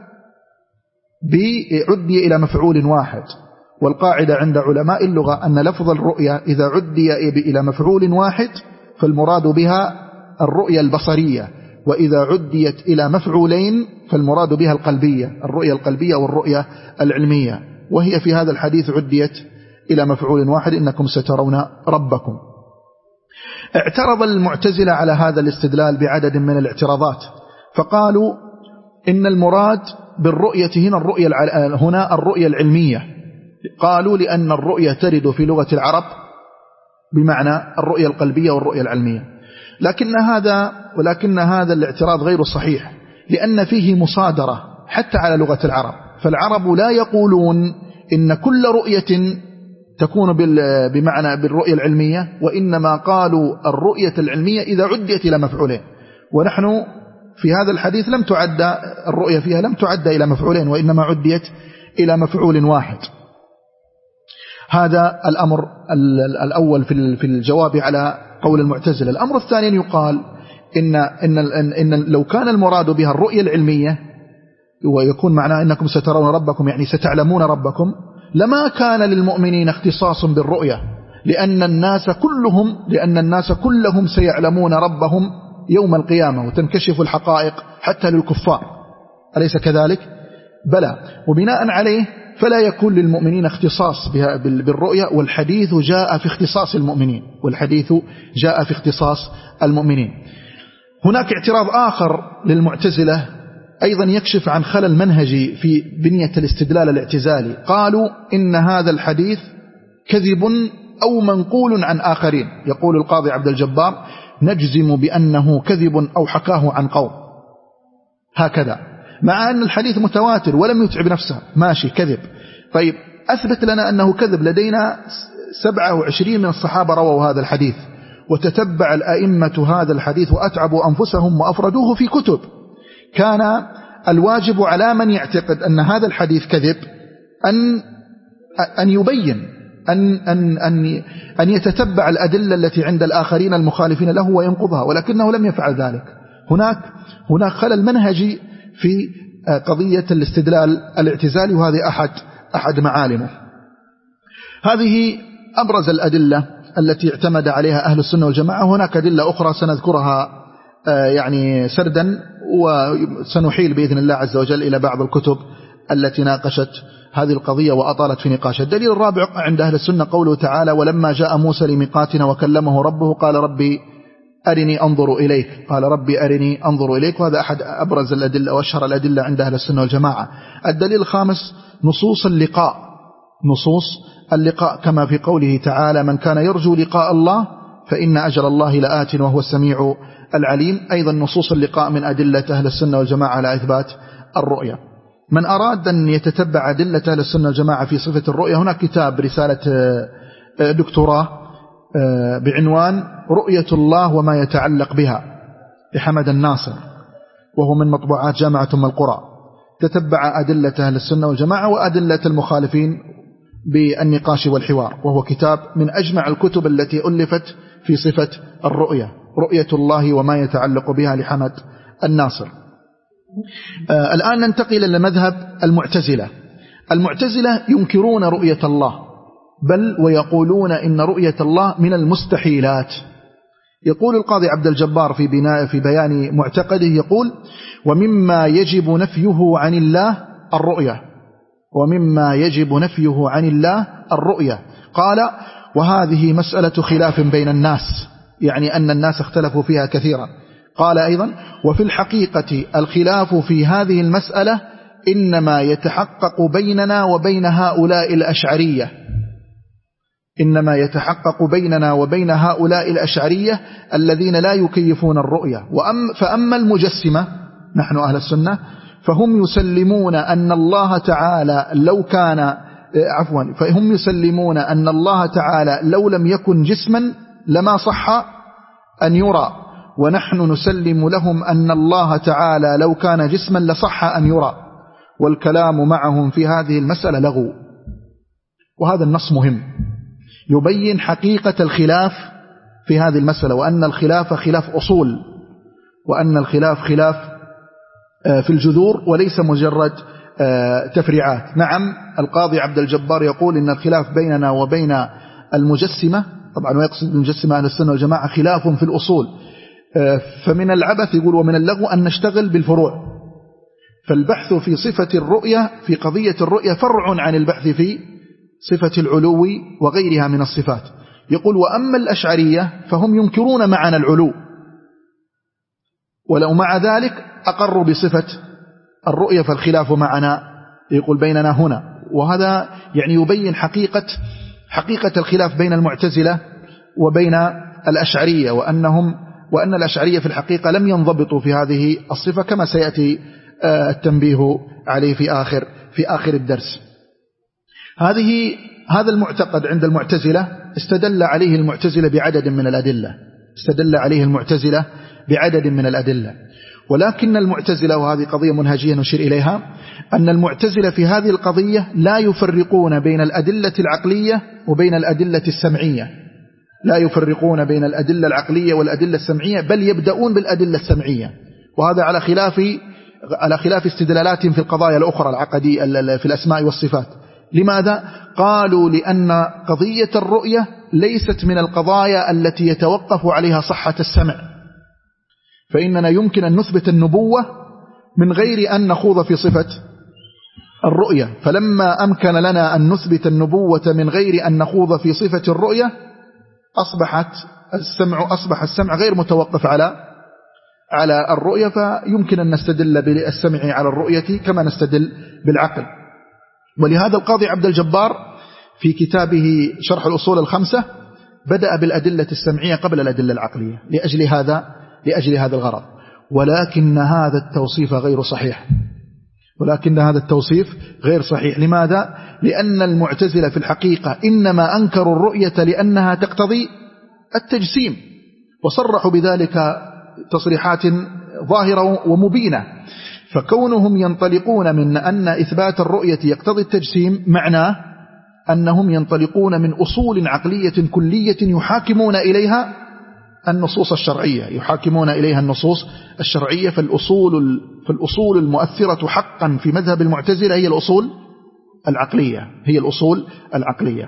عدي إلى مفعول واحد، والقاعدة عند علماء اللغة أن لفظ الرؤية إذا عدي إلى مفعول واحد فالمراد بها الرؤية البصرية، وإذا عديت إلى مفعولين فالمراد بها القلبية، الرؤية القلبية والرؤية العلمية، وهي في هذا الحديث عديت إلى مفعول واحد إنكم سترون ربكم. اعترض المعتزلة على هذا الاستدلال بعدد من الاعتراضات، فقالوا إن المراد بالرؤية هنا الرؤية هنا الرؤية العلمية. قالوا لأن الرؤية ترد في لغة العرب بمعنى الرؤية القلبية والرؤية العلمية، لكن هذا ولكن هذا الاعتراض غير صحيح، لأن فيه مصادرة حتى على لغة العرب. فالعرب لا يقولون إن كل رؤية تكون بمعنى بالرؤية العلمية، وإنما قالوا الرؤية العلمية إذا عدت إلى مفعولين، ونحن في هذا الحديث لم تعد الرؤية فيها لم تعد إلى مفعولين، وإنما عدت إلى مفعول واحد. هذا الأمر الأول في الجواب على قول المعتزلة. الأمر الثاني يقال إن, إن, إن لو كان المراد بها الرؤية العلمية ويكون معناه إنكم سترون ربكم يعني ستعلمون ربكم، لما كان للمؤمنين اختصاص بالرؤية، لأن الناس كلهم لأن الناس كلهم سيعلمون ربهم يوم القيامة وتنكشف الحقائق حتى للكفار، أليس كذلك؟ بلى. وبناء عليه فلا يكون للمؤمنين اختصاص بالرؤية، والحديث جاء في اختصاص المؤمنين والحديث جاء في اختصاص المؤمنين. هناك اعتراض آخر للمعتزلة أيضا يكشف عن خلل منهجي في بنية الاستدلال الاعتزالي. قالوا إن هذا الحديث كذب أو منقول عن آخرين. يقول القاضي عبد الجبار: نجزم بأنه كذب أو حكاه عن قوم، هكذا، مع أن الحديث متواتر ولم يتعب نفسه، ماشي كذب. طيب أثبت لنا أنه كذب، لدينا سبعة وعشرين من الصحابة رووا هذا الحديث، وتتبع الأئمة هذا الحديث وأتعبوا أنفسهم وأفردوه في كتب. كان الواجب على من يعتقد أن هذا الحديث كذب أن أن يبين أن أن أن أن يتتبع الأدلة التي عند الآخرين المخالفين له وينقضها، ولكنه لم يفعل ذلك. هناك هناك خلل منهجي في قضية الاستدلال الاعتزالي، وهذه أحد أحد معالمه. هذه أبرز الأدلة التي اعتمد عليها أهل السنة والجماعة. هناك أدلة أخرى سنذكرها يعني سردا، وسنحيل بإذن الله عز وجل إلى بعض الكتب التي ناقشت هذه القضية وأطالت في نقاشها. الدليل الرابع عند أهل السنة قوله تعالى: ولما جاء موسى لميقاتنا وكلمه ربه قال ربي أرني أنظر إليك قال ربي أرني أنظر إليك وهذا أحد أبرز الأدلة وأشهر الأدلة عند أهل السنة والجماعة. الدليل الخامس نصوص اللقاء نصوص اللقاء كما في قوله تعالى: من كان يرجو لقاء الله فإن أجل الله لآت وهو السميع العليم. أيضا نصوص اللقاء من أدلة أهل السنة والجماعة على إثبات الرؤية. من أراد أن يتتبع أدلة أهل السنة والجماعة في صفة الرؤية، هناك كتاب رسالة دكتوراه بعنوان رؤية الله وما يتعلق بها لحمد الناصر، وهو من مطبوعات جامعة أم القرى. تتبع أدلة أهل السنة والجماعة وأدلة المخالفين بالنقاش والحوار، وهو كتاب من أجمع الكتب التي ألفت في صفة الرؤية، رؤية الله وما يتعلق بها لحمد الناصر. آه الآن ننتقل إلى مذهب المعتزلة. المعتزلة ينكرون رؤية الله، بل ويقولون إن رؤية الله من المستحيلات. يقول القاضي عبد الجبار في بناء في بيان معتقده، يقول: ومما يجب نفيه عن الله الرؤية ومما يجب نفيه عن الله الرؤية قال: وهذه مسألة خلاف بين الناس، يعني أن الناس اختلفوا فيها كثيرا. قال أيضا: وفي الحقيقة الخلاف في هذه المسألة إنما يتحقق بيننا وبين هؤلاء الأشعرية إنما يتحقق بيننا وبين هؤلاء الأشعرية الذين لا يكيفون الرؤية. وأم فأما المجسمة نحن أهل السنة فهم يسلمون أن الله تعالى لو كان عفوا فهم يسلمون أن الله تعالى لو لم يكن جسما لما صح أن يرى، ونحن نسلم لهم أن الله تعالى لو كان جسما لصح أن يرى، والكلام معهم في هذه المسألة لغو. وهذا النص مهم يبين حقيقة الخلاف في هذه المسألة، وأن الخلاف خلاف أصول، وأن الخلاف خلاف في الجذور وليس مجرد تفريعات. نعم القاضي عبد الجبار يقول إن الخلاف بيننا وبين المجسمة، طبعا ويقصد المجسمة أهل السنة والجماعة، خلاف في الأصول. فمن العبث يقول ومن اللغو أن نشتغل بالفروع، فالبحث في صفة الرؤية في قضية الرؤية فرع عن البحث في صفة العلو وغيرها من الصفات. يقول: وأما الأشعرية فهم ينكرون معنى العلو، ولو مع ذلك أقروا بصفة الرؤية، فالخلاف معنا يقول بيننا هنا. وهذا يعني يبين حقيقة حقيقة الخلاف بين المعتزلة وبين الأشعرية، وأنهم وأن الأشعرية في الحقيقة لم ينضبطوا في هذه الصفة، كما سيأتي التنبيه عليه في آخر في آخر الدرس. هذه هذا المعتقد عند المعتزلة استدل عليه المعتزلة بعدد من الأدلة استدل عليه المعتزلة بعدد من الأدلة ولكن المعتزلة، وهذه قضية منهجية نشير إليها، أن المعتزلة في هذه القضية لا يفرقون بين الأدلة العقلية وبين الأدلة السمعية لا يفرقون بين الأدلة العقلية والأدلة السمعية، بل يبدأون بالأدلة السمعية، وهذا على خلاف على خلاف استدلالاتهم في القضايا الأخرى العقدية في الأسماء والصفات. لماذا؟ قالوا لأن قضية الرؤية ليست من القضايا التي يتوقف عليها صحة السمع، فإننا يمكن أن نثبت النبوة من غير أن نخوض في صفة الرؤية، فلما أمكن لنا أن نثبت النبوة من غير أن نخوض في صفة الرؤية أصبحت السمع أصبح السمع غير متوقف على على الرؤية، فيمكن أن نستدل بالسمع على الرؤية كما نستدل بالعقل. ولهذا القاضي عبد الجبار في كتابه شرح الأصول الخمسة بدأ بالأدلة السمعية قبل الأدلة العقلية لأجل هذا لأجل هذا الغرض. ولكن هذا التوصيف غير صحيح ولكن هذا التوصيف غير صحيح. لماذا؟ لأن المعتزلة في الحقيقة إنما أنكروا الرؤية لأنها تقتضي التجسيم، وصرحوا بذلك تصريحات ظاهرة ومبينة. فكونهم ينطلقون من أن إثبات الرؤية يقتضي التجسيم معناه أنهم ينطلقون من أصول عقلية كلية يحاكمون إليها النصوص الشرعية يحاكمون إليها النصوص الشرعية فالأصول, فالأصول المؤثرة حقا في مذهب المعتزلة هي الأصول العقلية هي الأصول العقلية.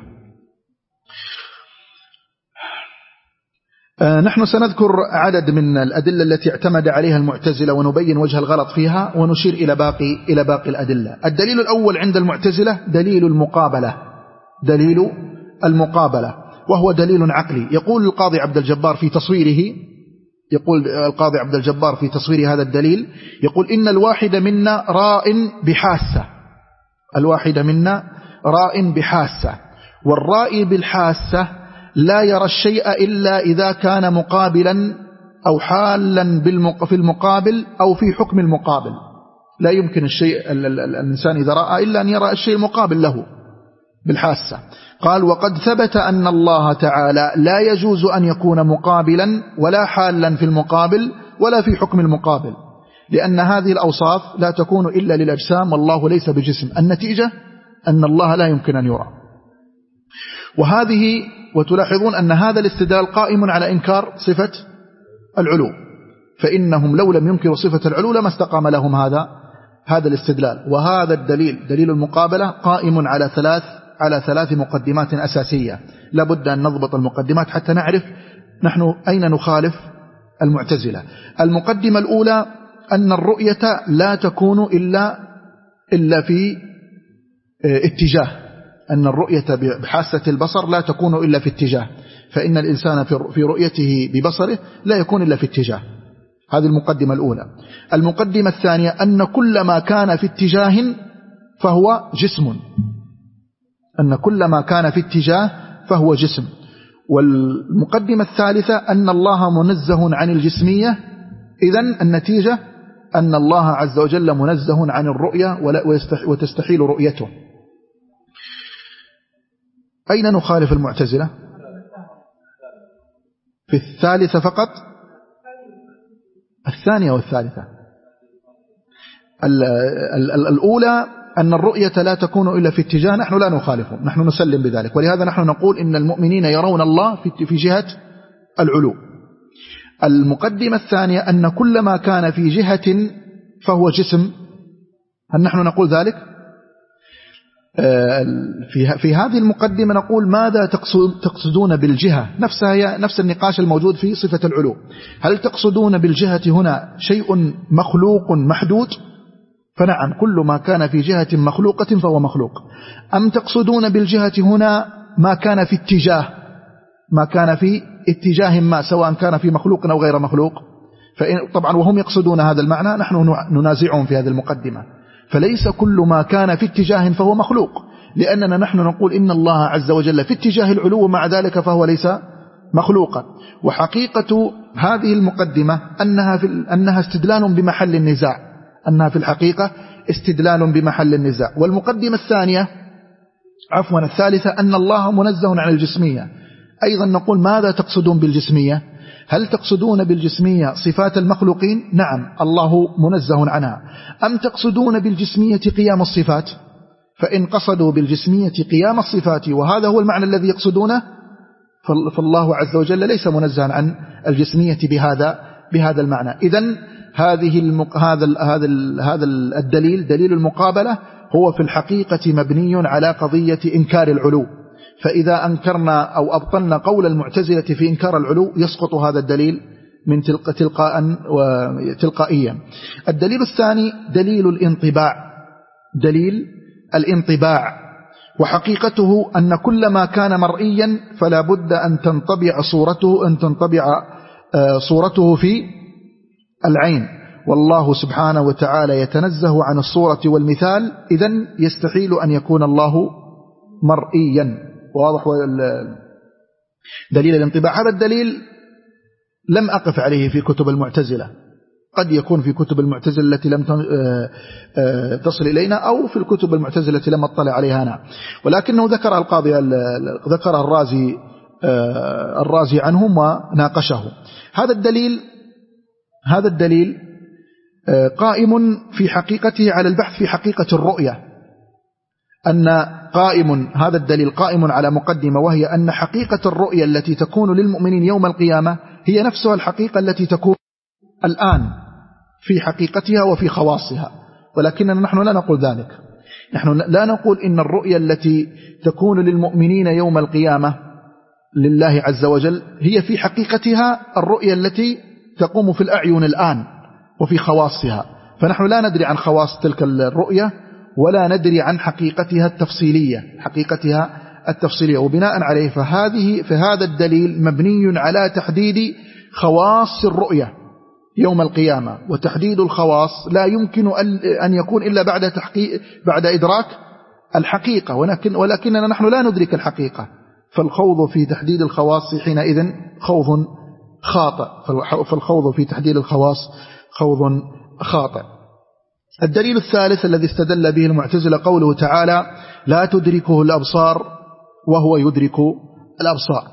آه نحن سنذكر عدد من الأدلة التي اعتمد عليها المعتزلة ونبين وجه الغلط فيها ونشير إلى باقي إلى باقي الأدلة. الدليل الأول عند المعتزلة دليل المقابلة دليل المقابلة وهو دليل عقلي. يقول القاضي عبد الجبار في تصويره يقول القاضي عبد الجبار في تصوير هذا الدليل يقول إن الواحد منا راء بحاسة الواحد منا راء بحاسة والرائي بالحاسة لا يرى الشيء إلا إذا كان مقابلا أو حالا في المقابل أو في حكم المقابل. لا يمكن الشيء الإنسان إذا رأى إلا أن يرى الشيء المقابل له بالحاسة. قال وقد ثبت أن الله تعالى لا يجوز أن يكون مقابلا ولا حالا في المقابل ولا في حكم المقابل، لأن هذه الأوصاف لا تكون إلا للأجسام والله ليس بجسم. النتيجة أن الله لا يمكن أن يرى. وهذه وتلاحظون أن هذا الاستدلال قائم على إنكار صفة العلو، فإنهم لو لم ينكروا صفة العلو لما استقام لهم هذا هذا الاستدلال. وهذا الدليل دليل المقابلة قائم على ثلاث على ثلاث مقدمات أساسية. لابد أن نضبط المقدمات حتى نعرف نحن أين نخالف المعتزلة. المقدمة الأولى أن الرؤية لا تكون إلا إلا في اتجاه أن الرؤية بحاسة البصر لا تكون إلا في اتجاه، فإن الإنسان في رؤيته ببصره لا يكون إلا في اتجاه. هذه المقدمة الأولى. المقدمة الثانية أن كل ما كان في اتجاه فهو جسم أن كل ما كان في اتجاه فهو جسم. والمقدمة الثالثة أن الله منزه عن الجسمية، إذن النتيجة أن الله عز وجل منزه عن الرؤية وتستحيل رؤيته. أين نخالف المعتزلة؟ في الثالثة فقط؟ الثانية والثالثة. الأولى أن الرؤية لا تكون إلا في اتجاه، نحن لا نخالفه، نحن نسلم بذلك، ولهذا نحن نقول إن المؤمنين يرون الله في جهة العلو. المقدمة الثانية أن كل ما كان في جهة فهو جسم، هل نحن نقول ذلك؟ في في هذه المقدمة نقول ماذا تقصدون بالجهة نفسها، هي نفس النقاش الموجود في صفة العلو. هل تقصدون بالجهة هنا شيء مخلوق محدود؟ فنعم كل ما كان في جهة مخلوقة فهو مخلوق. أم تقصدون بالجهة هنا ما كان في اتجاه ما كان في اتجاه ما سواء كان في مخلوق أو غير مخلوق؟ فإن طبعا وهم يقصدون هذا المعنى، نحن ننازعهم في هذه المقدمة. فليس كل ما كان في اتجاه فهو مخلوق، لأننا نحن نقول إن الله عز وجل في اتجاه العلو ومع ذلك فهو ليس مخلوقا. وحقيقة هذه المقدمة أنها, في أنها استدلال بمحل النزاع أنها في الحقيقة استدلال بمحل النزاع. والمقدمة الثانية عفوا الثالثة أن الله منزه عن الجسمية. أيضا نقول ماذا تقصدون بالجسمية؟ هل تقصدون بالجسمية صفات المخلوقين؟ نعم الله منزه عنها. أم تقصدون بالجسمية قيام الصفات؟ فإن قصدوا بالجسمية قيام الصفات وهذا هو المعنى الذي يقصدونه فالله عز وجل ليس منزها عن الجسمية بهذا بهذا المعنى. إذن هذه المق... هذا ال... هذا ال... هذا الدليل دليل المقابلة هو في الحقيقة مبني على قضية إنكار العلو، فإذا أنكرنا أو أبطلنا قول المعتزلة في إنكار العلو يسقط هذا الدليل من تلق... تلقاء وتلقائيا. الدليل الثاني دليل الانطباع، دليل الانطباع، وحقيقته أن كل ما كان مرئيا فلا بد أن تنطبع صورته أن تنطبع صورته في العين، والله سبحانه وتعالى يتنزه عن الصورة والمثال، إذن يستحيل أن يكون الله مرئيا. واضح دليل الانطباع. هذا الدليل لم أقف عليه في كتب المعتزلة، قد يكون في كتب المعتزلة التي لم تصل إلينا أو في الكتب المعتزلة التي لم أطلع عليها أنا، ولكنه ذكر القاضي ذكر الرازي الرازي عنهم وناقشه. هذا الدليل هذا الدليل قائم في حقيقته على البحث في حقيقة الرؤية، أن قائم هذا الدليل قائم على مقدمة، وهي أن حقيقة الرؤية التي تكون للمؤمنين يوم القيامة هي نفسها الحقيقة التي تكون الآن في حقيقتها وفي خواصها، ولكننا نحن لا نقول ذلك. نحن لا نقول إن الرؤية التي تكون للمؤمنين يوم القيامة لله عز وجل هي في حقيقتها الرؤية التي تقوم في الأعين الآن وفي خواصها، فنحن لا ندري عن خواص تلك الرؤية ولا ندري عن حقيقتها التفصيلية حقيقتها التفصيلية وبناء عليه فهذه فهذا الدليل مبني على تحديد خواص الرؤية يوم القيامة، وتحديد الخواص لا يمكن أن يكون إلا بعد تحقيق بعد إدراك الحقيقة، ولكن ولكننا نحن لا ندرك الحقيقة، فالخوض في تحديد الخواص حينئذ خوض خاطئ، فالخوض في تحديد الخواص خوض خاطئ. الدليل الثالث الذي استدل به المعتزلة قوله تعالى لا تدركه الأبصار وهو يدرك الأبصار،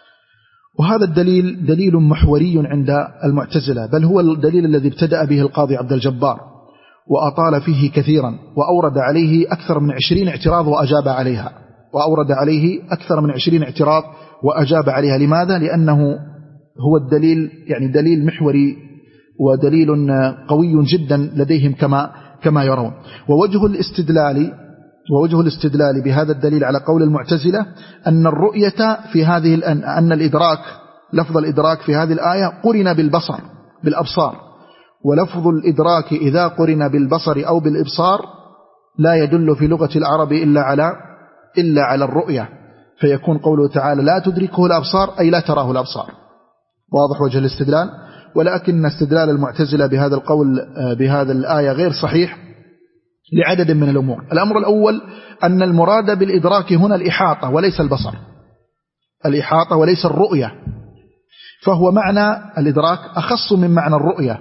وهذا الدليل دليل محوري عند المعتزلة، بل هو الدليل الذي ابتدأ به القاضي عبد الجبار وأطال فيه كثيرا وأورد عليه أكثر من عشرين اعتراض وأجاب عليها وأورد عليه أكثر من عشرين اعتراض وأجاب عليها. لماذا؟ لأنه هو الدليل يعني دليل محوري ودليل قوي جدا لديهم كما كما يرون. ووجه الاستدلال ووجه الاستدلال بهذا الدليل على قول المعتزلة أن الرؤية في هذه الأن أن الإدراك لفظ الإدراك في هذه الآية قرن بالبصر بالأبصار، ولفظ الإدراك إذا قرن بالبصر أو بالإبصار لا يدل في لغة العرب إلا على إلا على الرؤية، فيكون قوله تعالى لا تدركه الأبصار أي لا تراه الأبصار. واضح وجه الاستدلال. ولكن استدلال المعتزلة بهذا القول بهذا الآية غير صحيح لعدد من الأمور. الأمر الأول أن المراد بالإدراك هنا الإحاطة وليس البصر، الإحاطة وليس الرؤية، فهو معنى الإدراك أخص من معنى الرؤية،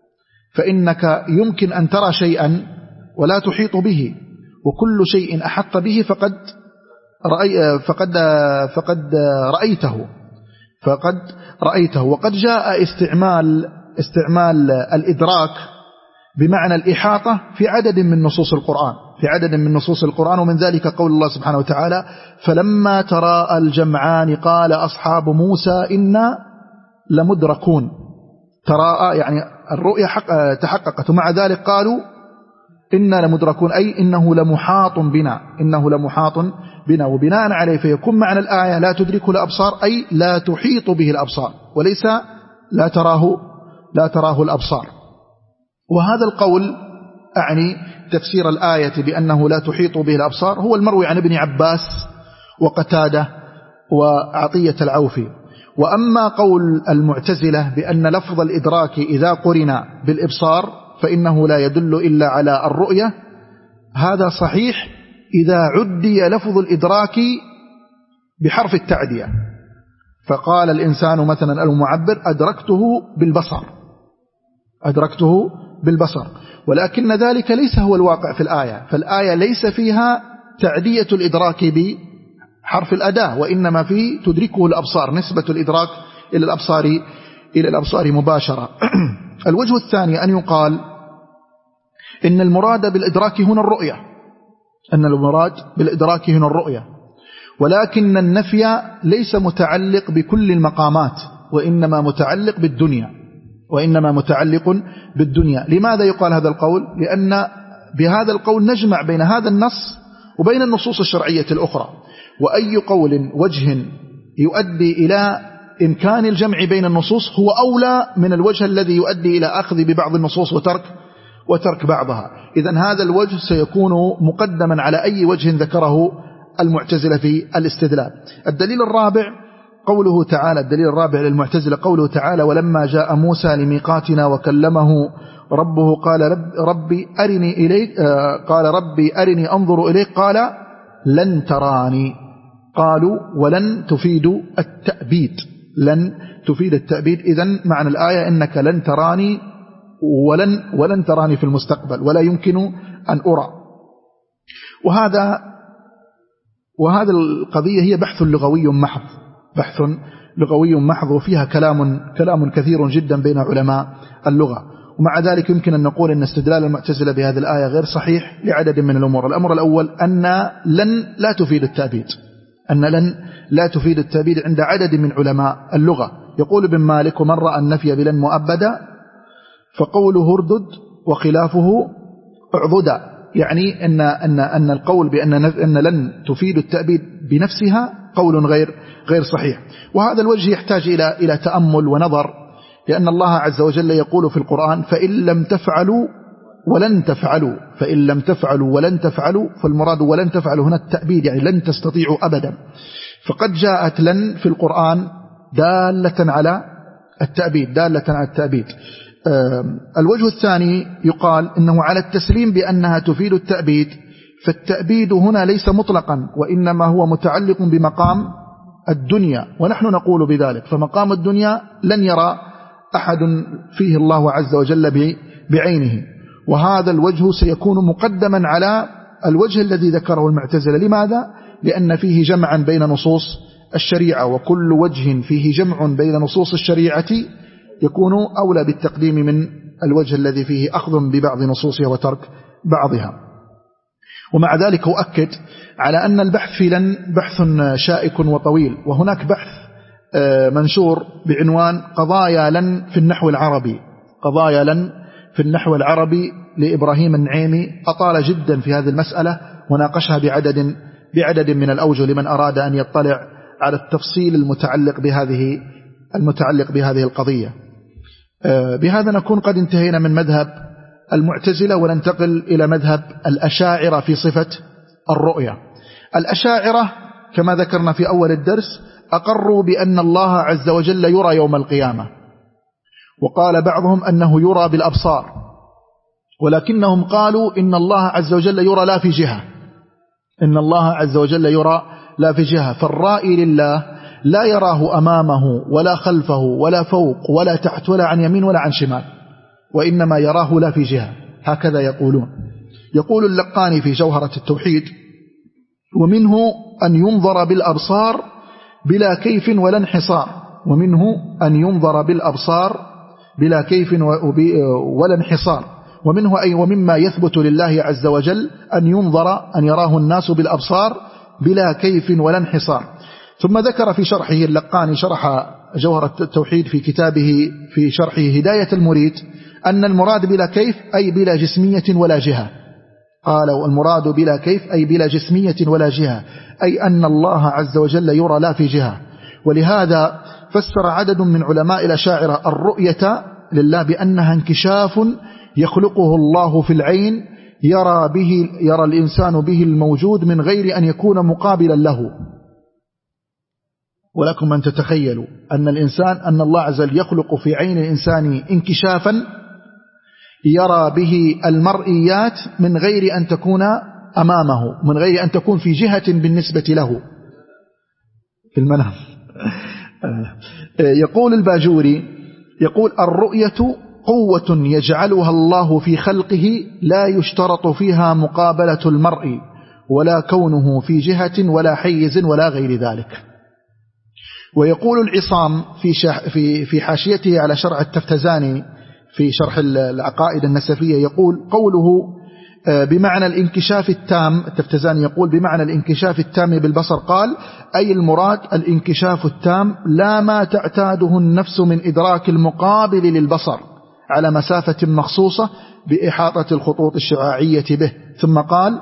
فإنك يمكن أن ترى شيئا ولا تحيط به، وكل شيء أحط به فقد رأي فقد فقد رأيته فقد رأيته وقد جاء استعمال استعمال الإدراك بمعنى الإحاطة في عدد من نصوص القرآن في عدد من نصوص القرآن ومن ذلك قول الله سبحانه وتعالى فلما تراءى الجمعان قال أصحاب موسى إنا لمدركون. تراءى يعني الرؤيا تحققت، ومع ذلك قالوا إنا لمدركون أي إنه لمحاط بنا إنه لمحاط بنا وبناء عليه فيكون معنى الآية لا تدرك الأبصار أي لا تحيط به الأبصار وليس لا تراه لا تراه الأبصار. وهذا القول أعني تفسير الآية بأنه لا تحيط به الأبصار هو المروي عن ابن عباس وقتادة وعطية العوفي. وأما قول المعتزلة بأن لفظ الإدراك إذا قرن بالإبصار فإنه لا يدل إلا على الرؤية، هذا صحيح إذا عدي لفظ الإدراك بحرف التعدية، فقال الإنسان مثلا المعبر أدركته بالبصر أدركته بالبصر ولكن ذلك ليس هو الواقع في الآية، فالآية ليس فيها تعدية الإدراك بحرف الأداة، وإنما فيه تدركه الأبصار، نسبة الإدراك إلى الأبصار إلى الأبصار مباشرة. الوجه الثاني أن يقال إن المراد بالإدراك هنا الرؤية أن المراد بالإدراك هنا الرؤية ولكن النفي ليس متعلق بكل المقامات وإنما متعلق بالدنيا، وإنما متعلق بالدنيا. لماذا يقال هذا القول؟ لأن بهذا القول نجمع بين هذا النص وبين النصوص الشرعية الأخرى، وأي قول وجه يؤدي إلى إمكان الجمع بين النصوص هو أولى من الوجه الذي يؤدي إلى أخذ ببعض النصوص وترك وترك بعضها. إذن هذا الوجه سيكون مقدما على أي وجه ذكره المعتزلة في الاستدلال. الدليل الرابع قوله تعالى، الدليل الرابع للمعتزلة قوله تعالى: ولما جاء موسى لميقاتنا وكلمه ربه قال رب ربي أرني إليك قال ربي أرني أنظر إليك قال لن تراني. قالوا ولن تفيد التأبيد، لن تفيد التأبيد. إذن معنى الآية إنك لن تراني ولن ولن تراني في المستقبل، ولا يمكن أن أرى. وهذا وهذا القضية هي بحث لغوي محض، بحث لغوي محض، وفيها كلام كلام كثير جدا بين علماء اللغة. ومع ذلك يمكن أن نقول أن استدلال المعتزلة بهذه الآية غير صحيح لعدد من الأمور. الأمر الأول أن لن لا تفيد التأبيد، أن لن لا تفيد التأبيد عند عدد من علماء اللغة. يقول ابن مالك: ومن رأى النفي بلن مؤبدا فقوله اردد وخلافه اعضدا. يعني أن, أن, أن القول بأن أن لن تفيد التأبيد بنفسها قول غير غير صحيح. وهذا الوجه يحتاج إلى إلى تأمل ونظر، لأن الله عز وجل يقول في القرآن: فإن لم تفعلوا ولن تفعلوا، فإن لم تفعلوا ولن تفعلوا، فالمراد ولن تفعلوا هنا التأبيد، يعني لن تستطيعوا أبدا. فقد جاءت لن في القرآن دالة على التأبيد، دالة على التأبيد. الوجه الثاني يقال إنه على التسليم بأنها تفيد التأبيد، فالتأبيد هنا ليس مطلقا، وإنما هو متعلق بمقام الدنيا، ونحن نقول بذلك. فمقام الدنيا لن يرى أحد فيه الله عز وجل بعينه، وهذا الوجه سيكون مقدما على الوجه الذي ذكره المعتزلة. لماذا؟ لأن فيه جمعا بين نصوص الشريعة، وكل وجه فيه جمع بين نصوص الشريعة يكون أولى بالتقديم من الوجه الذي فيه أخذ ببعض نصوصها وترك بعضها. ومع ذلك أؤكد على أن البحث في لن بحث شائك وطويل، وهناك بحث منشور بعنوان قضايا لن في النحو العربي، قضايا لن في النحو العربي لإبراهيم النعيمي، أطال جدا في هذه المسألة وناقشها بعدد بعدد من الأوجه لمن أراد أن يطلع على التفصيل المتعلق بهذه المتعلق بهذه القضية. بهذا نكون قد انتهينا من مذهب المعتزلة، وننتقل إلى مذهب الأشاعرة في صفة الرؤية. الأشاعرة كما ذكرنا في أول الدرس أقروا بأن الله عز وجل يرى يوم القيامة، وقال بعضهم أنه يرى بالأبصار، ولكنهم قالوا إن الله عز وجل يرى لا في جهة، إن الله عز وجل يرى لا في جهة. فالرائي لله لا يراه أمامه ولا خلفه ولا فوق ولا تحت ولا عن يمين ولا عن شمال، وإنما يراه لا في جهة، هكذا يقولون. يقول اللقاني في جوهرة التوحيد: ومنه أن ينظر بالأبصار بلا كيف ولا انحصار، ومنه أن ينظر بالأبصار بلا كيف ولا انحصار، ومنه أي ومما يثبت لله عز وجل أن ينظر أن يراه الناس بالأبصار بلا كيف ولا انحصار. ثم ذكر في شرحه اللقاني، شرح جوهرة التوحيد في كتابه في شرحه هداية المريد، أن المراد بلا كيف أي بلا جسمية ولا جهة. قالوا المراد بلا كيف أي بلا جسمية ولا جهة، أي أن الله عز وجل يرى لا في جهة. ولهذا فسر عدد من علماء الأشاعرة الرؤية لله بأنها انكشاف يخلقه الله في العين، يرى به يرى الإنسان به الموجود من غير أن يكون مقابلا له. ولكم أن تتخيلوا أن الإنسان أن الله عز وجل يخلق في عين الإنسان انكشافا يرى به المرئيات من غير أن تكون أمامه، من غير أن تكون في جهة بالنسبة له في المنام. يقول الباجوري، يقول: الرؤية قوة يجعلها الله في خلقه لا يشترط فيها مقابلة المرء ولا كونه في جهة ولا حيز ولا غير ذلك. ويقول العصام في في في حاشيته على شرح التفتزاني في شرح العقائد النسفية، يقول: قوله بمعنى الانكشاف التام. التفتزاني يقول بمعنى الانكشاف التام بالبصر، قال أي المراد الانكشاف التام لا ما تعتاده النفس من إدراك المقابل للبصر على مسافة مخصوصة بإحاطة الخطوط الشعاعية به. ثم قال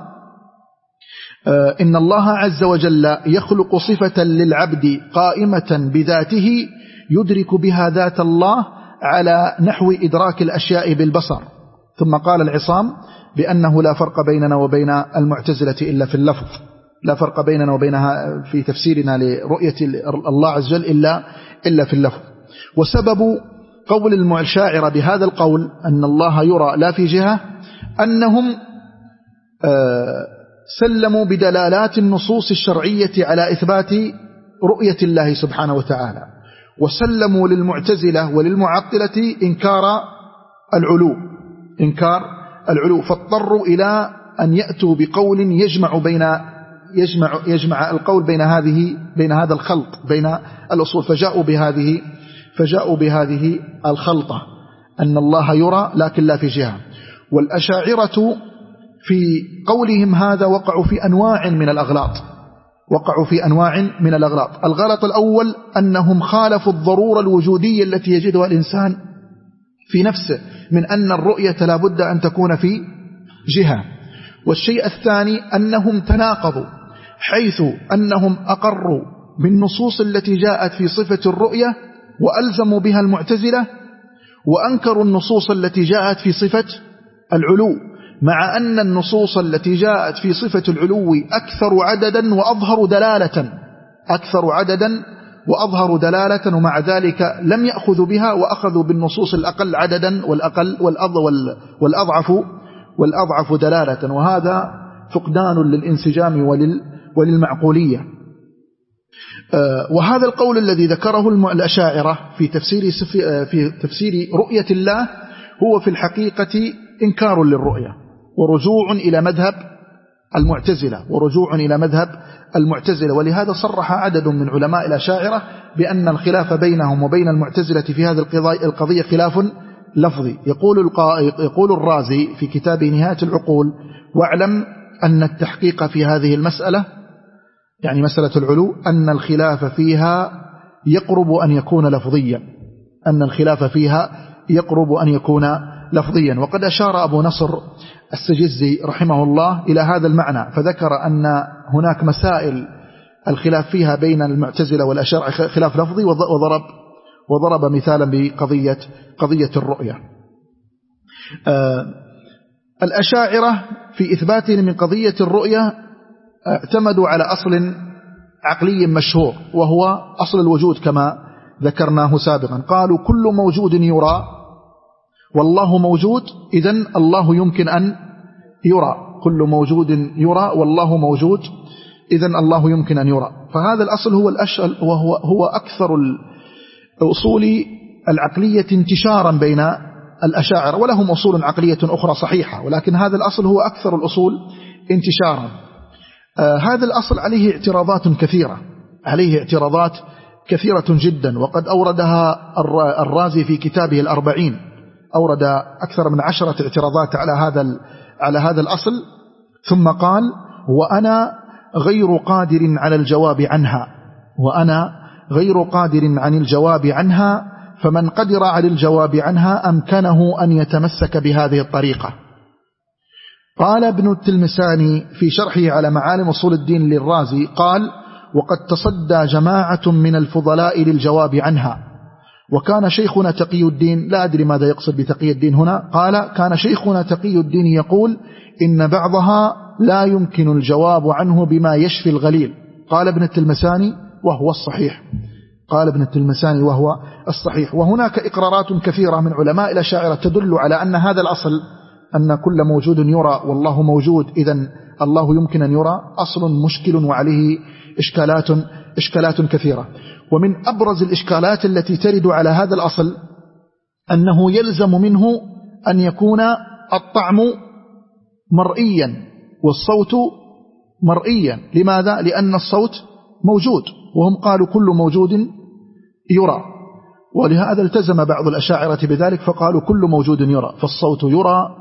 إن الله عز وجل يخلق صفة للعبد قائمة بذاته يدرك بها ذات الله على نحو إدراك الأشياء بالبصر. ثم قال العصام بأنه لا فرق بيننا وبين المعتزلة إلا في اللفظ، لا فرق بيننا وبينها في تفسيرنا لرؤية الله عز وجل إلا, إلا في اللفظ. وسبب قول المشاعرة بهذا القول أن الله يرى لا في جهة أنهم سلموا بدلالات النصوص الشرعية على إثبات رؤية الله سبحانه وتعالى، وسلموا للمعتزلة وللمعطلة إنكار العلو إنكار العلو فاضطروا إلى أن يأتوا بقول يجمع بين يجمع يجمع القول بين هذه بين هذا الخلط بين الأصول، فجاءوا بهذه فجاءوا بهذه الخلطة أن الله يرى لكن لا في جهة. والأشاعرة في قولهم هذا وقعوا في أنواع من الأغلاط وقعوا في أنواع من الأغلاط. الغلط الأول أنهم خالفوا الضرورة الوجودية التي يجدها الإنسان في نفسه من أن الرؤية لا بد أن تكون في جهة. والشيء الثاني أنهم تناقضوا حيث أنهم أقروا بالنصوص التي جاءت في صفة الرؤية وألزموا بها المعتزلة، وأنكروا النصوص التي جاءت في صفة العلو، مع أن النصوص التي جاءت في صفة العلو أكثر عددا وأظهر دلالة أكثر عددا وأظهر دلالة ومع ذلك لم يأخذوا بها وأخذوا بالنصوص الأقل عددا والأقل والأضعف والأضعف دلالة، وهذا فقدان للانسجام وللمعقولية. وهذا القول الذي ذكره الأشاعرة في تفسير في تفسير رؤية الله هو في الحقيقة إنكار للرؤية ورجوع إلى مذهب المعتزلة ورجوع إلى مذهب المعتزلة ولهذا صرح عدد من علماء الأشاعرة بأن الخلاف بينهم وبين المعتزلة في هذه القضية خلاف لفظي. يقول يقول الرازي في كتابه نهاية العقول: واعلم أن التحقيق في هذه المسألة، يعني مسألة العلو، أن الخلاف فيها يقرب أن يكون لفظيا أن الخلاف فيها يقرب أن يكون لفظيا. وقد أشار أبو نصر السجزي رحمه الله إلى هذا المعنى، فذكر أن هناك مسائل الخلاف فيها بين المعتزلة والأشاعرة خلاف لفظي، وضرب وضرب مثالا بقضية قضية الرؤية. الأشاعرة في إثباتهم من قضية الرؤية اعتمدوا على أصل عقلي مشهور وهو أصل الوجود كما ذكرناه سابقا. قالوا كل موجود يرى والله موجود، إذن الله يمكن أن يرى. كل موجود يرى والله موجود، إذن الله يمكن أن يرى. فهذا الأصل هو الأشهر وهو هو أكثر الأصول العقلية انتشارا بين الأشاعرة، ولهم أصول عقلية أخرى صحيحة، ولكن هذا الأصل هو أكثر الأصول انتشارا. آه هذا الأصل عليه اعتراضات كثيرة عليه اعتراضات كثيرة جدا، وقد أوردها الرازي في كتابه الأربعين، أورد أكثر من عشرة اعتراضات على هذا على هذا الأصل، ثم قال: وأنا غير قادر على الجواب عنها وأنا غير قادر عن الجواب عنها فمن قدر على الجواب عنها أمكنه أن يتمسك بهذه الطريقة. قال ابن التلمساني في شرحه على معالم أصول الدين للرازي، قال: وقد تصدى جماعة من الفضلاء للجواب عنها، وكان شيخنا تقي الدين، لا أدري ماذا يقصد بتقي الدين هنا، قال: كان شيخنا تقي الدين يقول إن بعضها لا يمكن الجواب عنه بما يشفي الغليل. قال ابن التلمساني: وهو الصحيح قال ابن التلمساني وهو الصحيح. وهناك إقرارات كثيرة من علماء الأشاعرة تدل على أن هذا الأصل، أن كل موجود يرى والله موجود إذن الله يمكن أن يرى، أصل مشكل وعليه إشكالات إشكالات كثيرة. ومن أبرز الإشكالات التي ترد على هذا الأصل أنه يلزم منه أن يكون الطعم مرئيا والصوت مرئيا. لماذا؟ لأن الصوت موجود، وهم قالوا كل موجود يرى، ولهذا التزم بعض الأشاعرة بذلك فقالوا كل موجود يرى، فالصوت يرى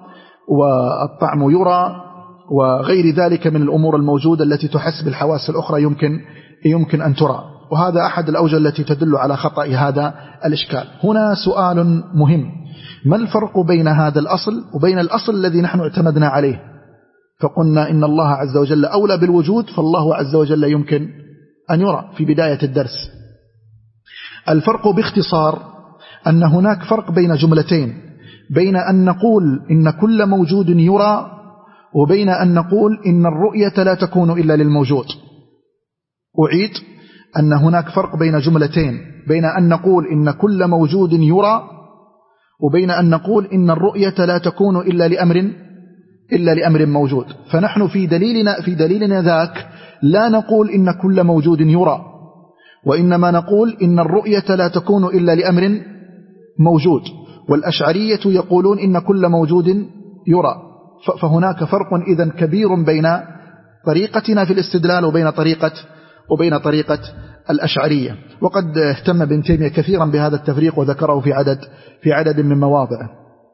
والطعم يرى وغير ذلك من الأمور الموجودة التي تحس بالحواس الأخرى يمكن يمكن أن ترى. وهذا أحد الأوجه التي تدل على خطأ هذا الإشكال. هنا سؤال مهم: ما الفرق بين هذا الأصل وبين الأصل الذي نحن اعتمدنا عليه؟ فقلنا إن الله عز وجل أولى بالوجود، فالله عز وجل يمكن أن يرى في بداية الدرس. الفرق باختصار أن هناك فرق بين جملتين، بين أن نقول إن كل موجود يرى وبين أن نقول إن الرؤية لا تكون إلا للموجود. أعيد أن هناك فرق بين جملتين، بين أن نقول إن كل موجود يرى وبين أن نقول إن الرؤية لا تكون إلا لأمر إلا لأمر موجود. فنحن في دليلنا في دليلنا ذاك لا نقول إن كل موجود يرى، وإنما نقول إن الرؤية لا تكون إلا لأمر موجود. والأشعرية يقولون إن كل موجود يرى. فهناك فرق إذن كبير بين طريقتنا في الاستدلال وبين طريقة وبين طريقة الأشعرية. وقد اهتم ابن تيمية كثيرا بهذا التفريق وذكره في عدد في عدد من مواضعه.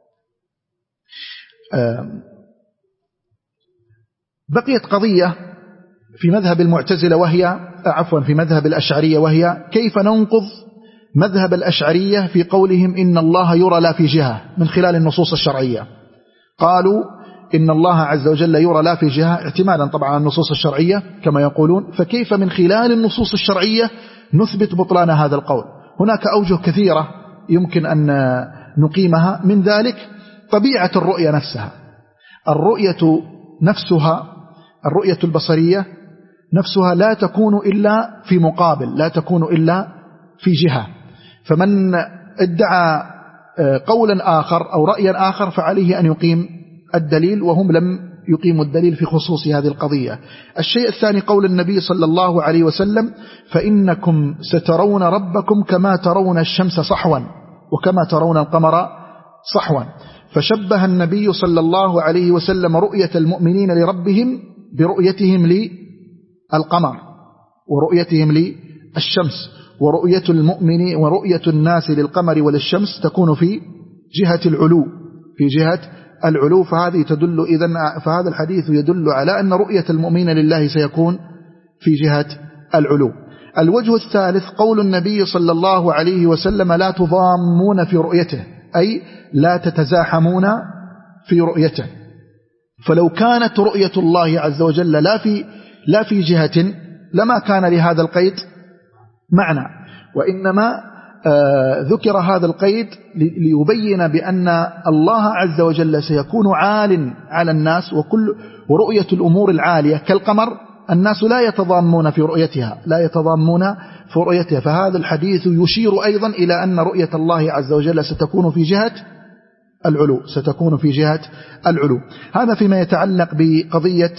بقيت قضية في مذهب المعتزلة وهي عفوا في مذهب الأشعرية، وهي كيف ننقض مذهب الأشعرية في قولهم إن الله يرى لا في جهة من خلال النصوص الشرعية. قالوا إن الله عز وجل يرى لا في جهة اعتمادا طبعا على النصوص الشرعية كما يقولون، فكيف من خلال النصوص الشرعية نثبت بطلان هذا القول؟ هناك أوجه كثيرة يمكن أن نقيمها، من ذلك طبيعة الرؤية نفسها. الرؤية نفسها الرؤية البصرية نفسها لا تكون إلا في مقابل، لا تكون إلا في جهة. فمن ادعى قولا آخر أو رأيا آخر فعليه أن يقيم الدليل، وهم لم يقيموا الدليل في خصوص هذه القضية. الشيء الثاني قول النبي صلى الله عليه وسلم: فإنكم سترون ربكم كما ترون الشمس صحوا وكما ترون القمر صحوا. فشبه النبي صلى الله عليه وسلم رؤية المؤمنين لربهم برؤيتهم للقمر ورؤيتهم للشمس، ورؤية المؤمن ورؤية الناس للقمر وللشمس تكون في جهة العلو في جهة العلو. فهذه تدل إذن فهذا الحديث يدل على أن رؤية المؤمن لله سيكون في جهة العلو. الوجه الثالث قول النبي صلى الله عليه وسلم: لا تضامون في رؤيته، أي لا تتزاحمون في رؤيته. فلو كانت رؤية الله عز وجل لا في لا في جهة لما كان لهذا القيد معنى، وإنما آه ذكر هذا القيد ليبين بأن الله عز وجل سيكون عال على الناس، وكل ورؤية الأمور العالية كالقمر الناس لا يتضامون في رؤيتها لا يتضامون في رؤيتها. فهذا الحديث يشير أيضا إلى أن رؤية الله عز وجل ستكون في جهة العلو ستكون في جهة العلو. هذا فيما يتعلق بقضية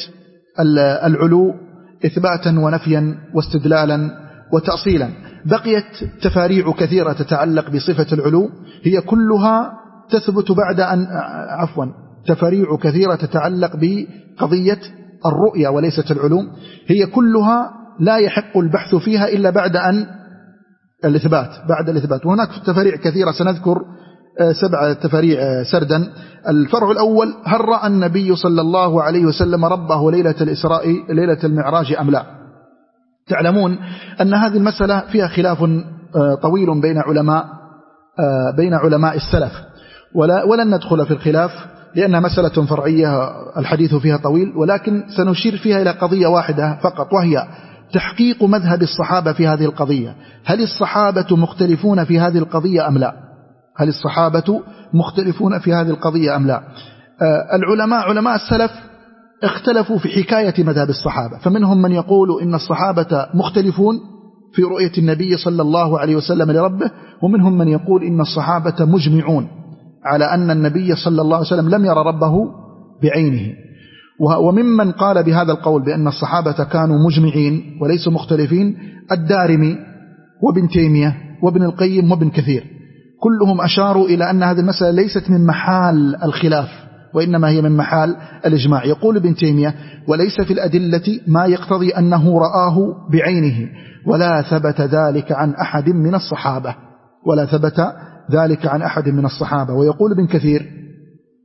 العلو إثباتا ونفيا واستدلالا وتأصيلا. بقيت تفاريع كثيرة تتعلق بصفة العلو، هي كلها تثبت بعد أن عفوا تفاريع كثيرة تتعلق بقضية الرؤية وليست العلو، هي كلها لا يحق البحث فيها إلا بعد أن الإثبات بعد الإثبات. وهناك تفاريع كثيرة سنذكر سبع تفاريع سردا. الفرع الأول: هل رأى النبي صلى الله عليه وسلم ربه ليلة الإسراء ليلة المعراج أم لا؟ تعلمون أن هذه المسألة فيها خلاف طويل بين علماء بين علماء السلف، ولا ولن ندخل في الخلاف لأنها مسألة فرعية الحديث فيها طويل، ولكن سنشير فيها إلى قضية واحدة فقط، وهي تحقيق مذهب الصحابة في هذه القضية. هل الصحابة مختلفون في هذه القضية أم لا؟ هل الصحابة مختلفون في هذه القضية أم لا؟ آه العلماء علماء السلف اختلفوا في حكاية مذهب الصحابة، فمنهم من يقول إن الصحابة مختلفون في رؤية النبي صلى الله عليه وسلم لربه، ومنهم من يقول إن الصحابة مجمعون على أن النبي صلى الله عليه وسلم لم يرى ربه بعينه. وممن قال بهذا القول بأن الصحابة كانوا مجمعين وليسوا مختلفين الدارمي وابن تيمية وابن القيم وابن كثير، كلهم أشاروا إلى أن هذه المسألة ليست من محال الخلاف وإنما هي من محال الإجماع. يقول ابن تيمية: وليس في الأدلة ما يقتضي أنه رآه بعينه، ولا ثبت ذلك عن أحد من الصحابة ولا ثبت ذلك عن أحد من الصحابة. ويقول ابن كثير: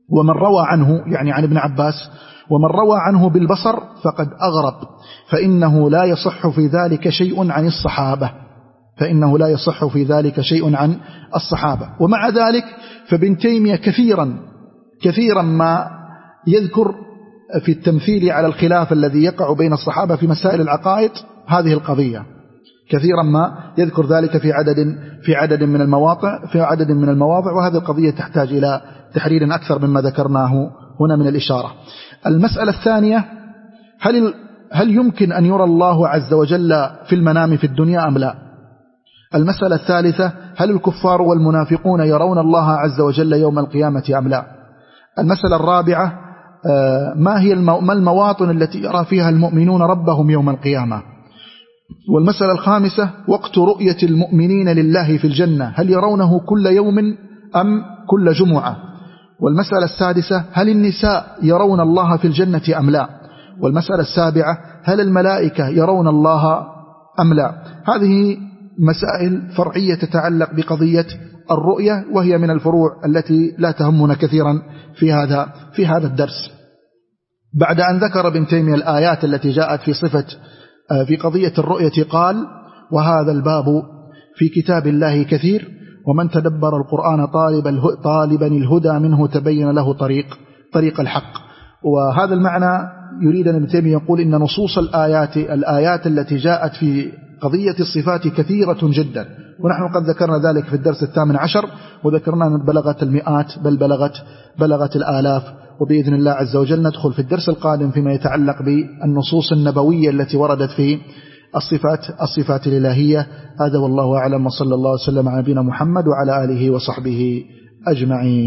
ومن روى عنه يعني عن ابن عباس ومن روى عنه بالبصر فقد أغرب، فإنه لا يصح في ذلك شيء عن الصحابة فإنه لا يصح في ذلك شيء عن الصحابة. ومع ذلك فابن تيمية كثيرا كثيرا ما يذكر في التمثيل على الخلاف الذي يقع بين الصحابة في مسائل العقائد هذه القضية، كثيرا ما يذكر ذلك في عدد في عدد من المواضع في عدد من المواضع وهذه القضية تحتاج إلى تحرير أكثر مما ذكرناه هنا من الإشارة. المسألة الثانية، هل هل يمكن أن يرى الله عز وجل في المنام في الدنيا أم لا؟ المسألة الثالثة، هل الكفار والمنافقون يرون الله عز وجل يوم القيامة أم لا؟ المسألة الرابعة، ما هي ما المواطن التي يرى فيها المؤمنون ربهم يوم القيامة؟ والمسألة الخامسة، وقت رؤية المؤمنين لله في الجنة، هل يرونه كل يوم أم كل جمعة؟ والمسألة السادسة، هل النساء يرون الله في الجنة أم لا؟ والمسألة السابعة، هل الملائكة يرون الله أم لا؟ هذه مسائل فرعية تتعلق بقضية الرؤية، وهي من الفروع التي لا تهمنا كثيرا في هذا في هذا الدرس. بعد أن ذكر ابن تيمية الآيات التي جاءت في صفة في قضية الرؤية قال: وهذا الباب في كتاب الله كثير، ومن تدبر القرآن طالبا طالبا الهدى منه تبين له طريق طريق الحق. وهذا المعنى يريد ابن تيمية يقول إن نصوص الآيات الآيات التي جاءت في قضية الصفات كثيرة جدا، ونحن قد ذكرنا ذلك في الدرس الثامن عشر، وذكرنا أن بلغت المئات بل بلغت بلغت الآلاف. وبإذن الله عز وجل ندخل في الدرس القادم فيما يتعلق بالنصوص النبوية التي وردت في الصفات الصفات الإلهية. هذا والله أعلم، وصلى الله وسلم على نبينا محمد وعلى آله وصحبه أجمعين.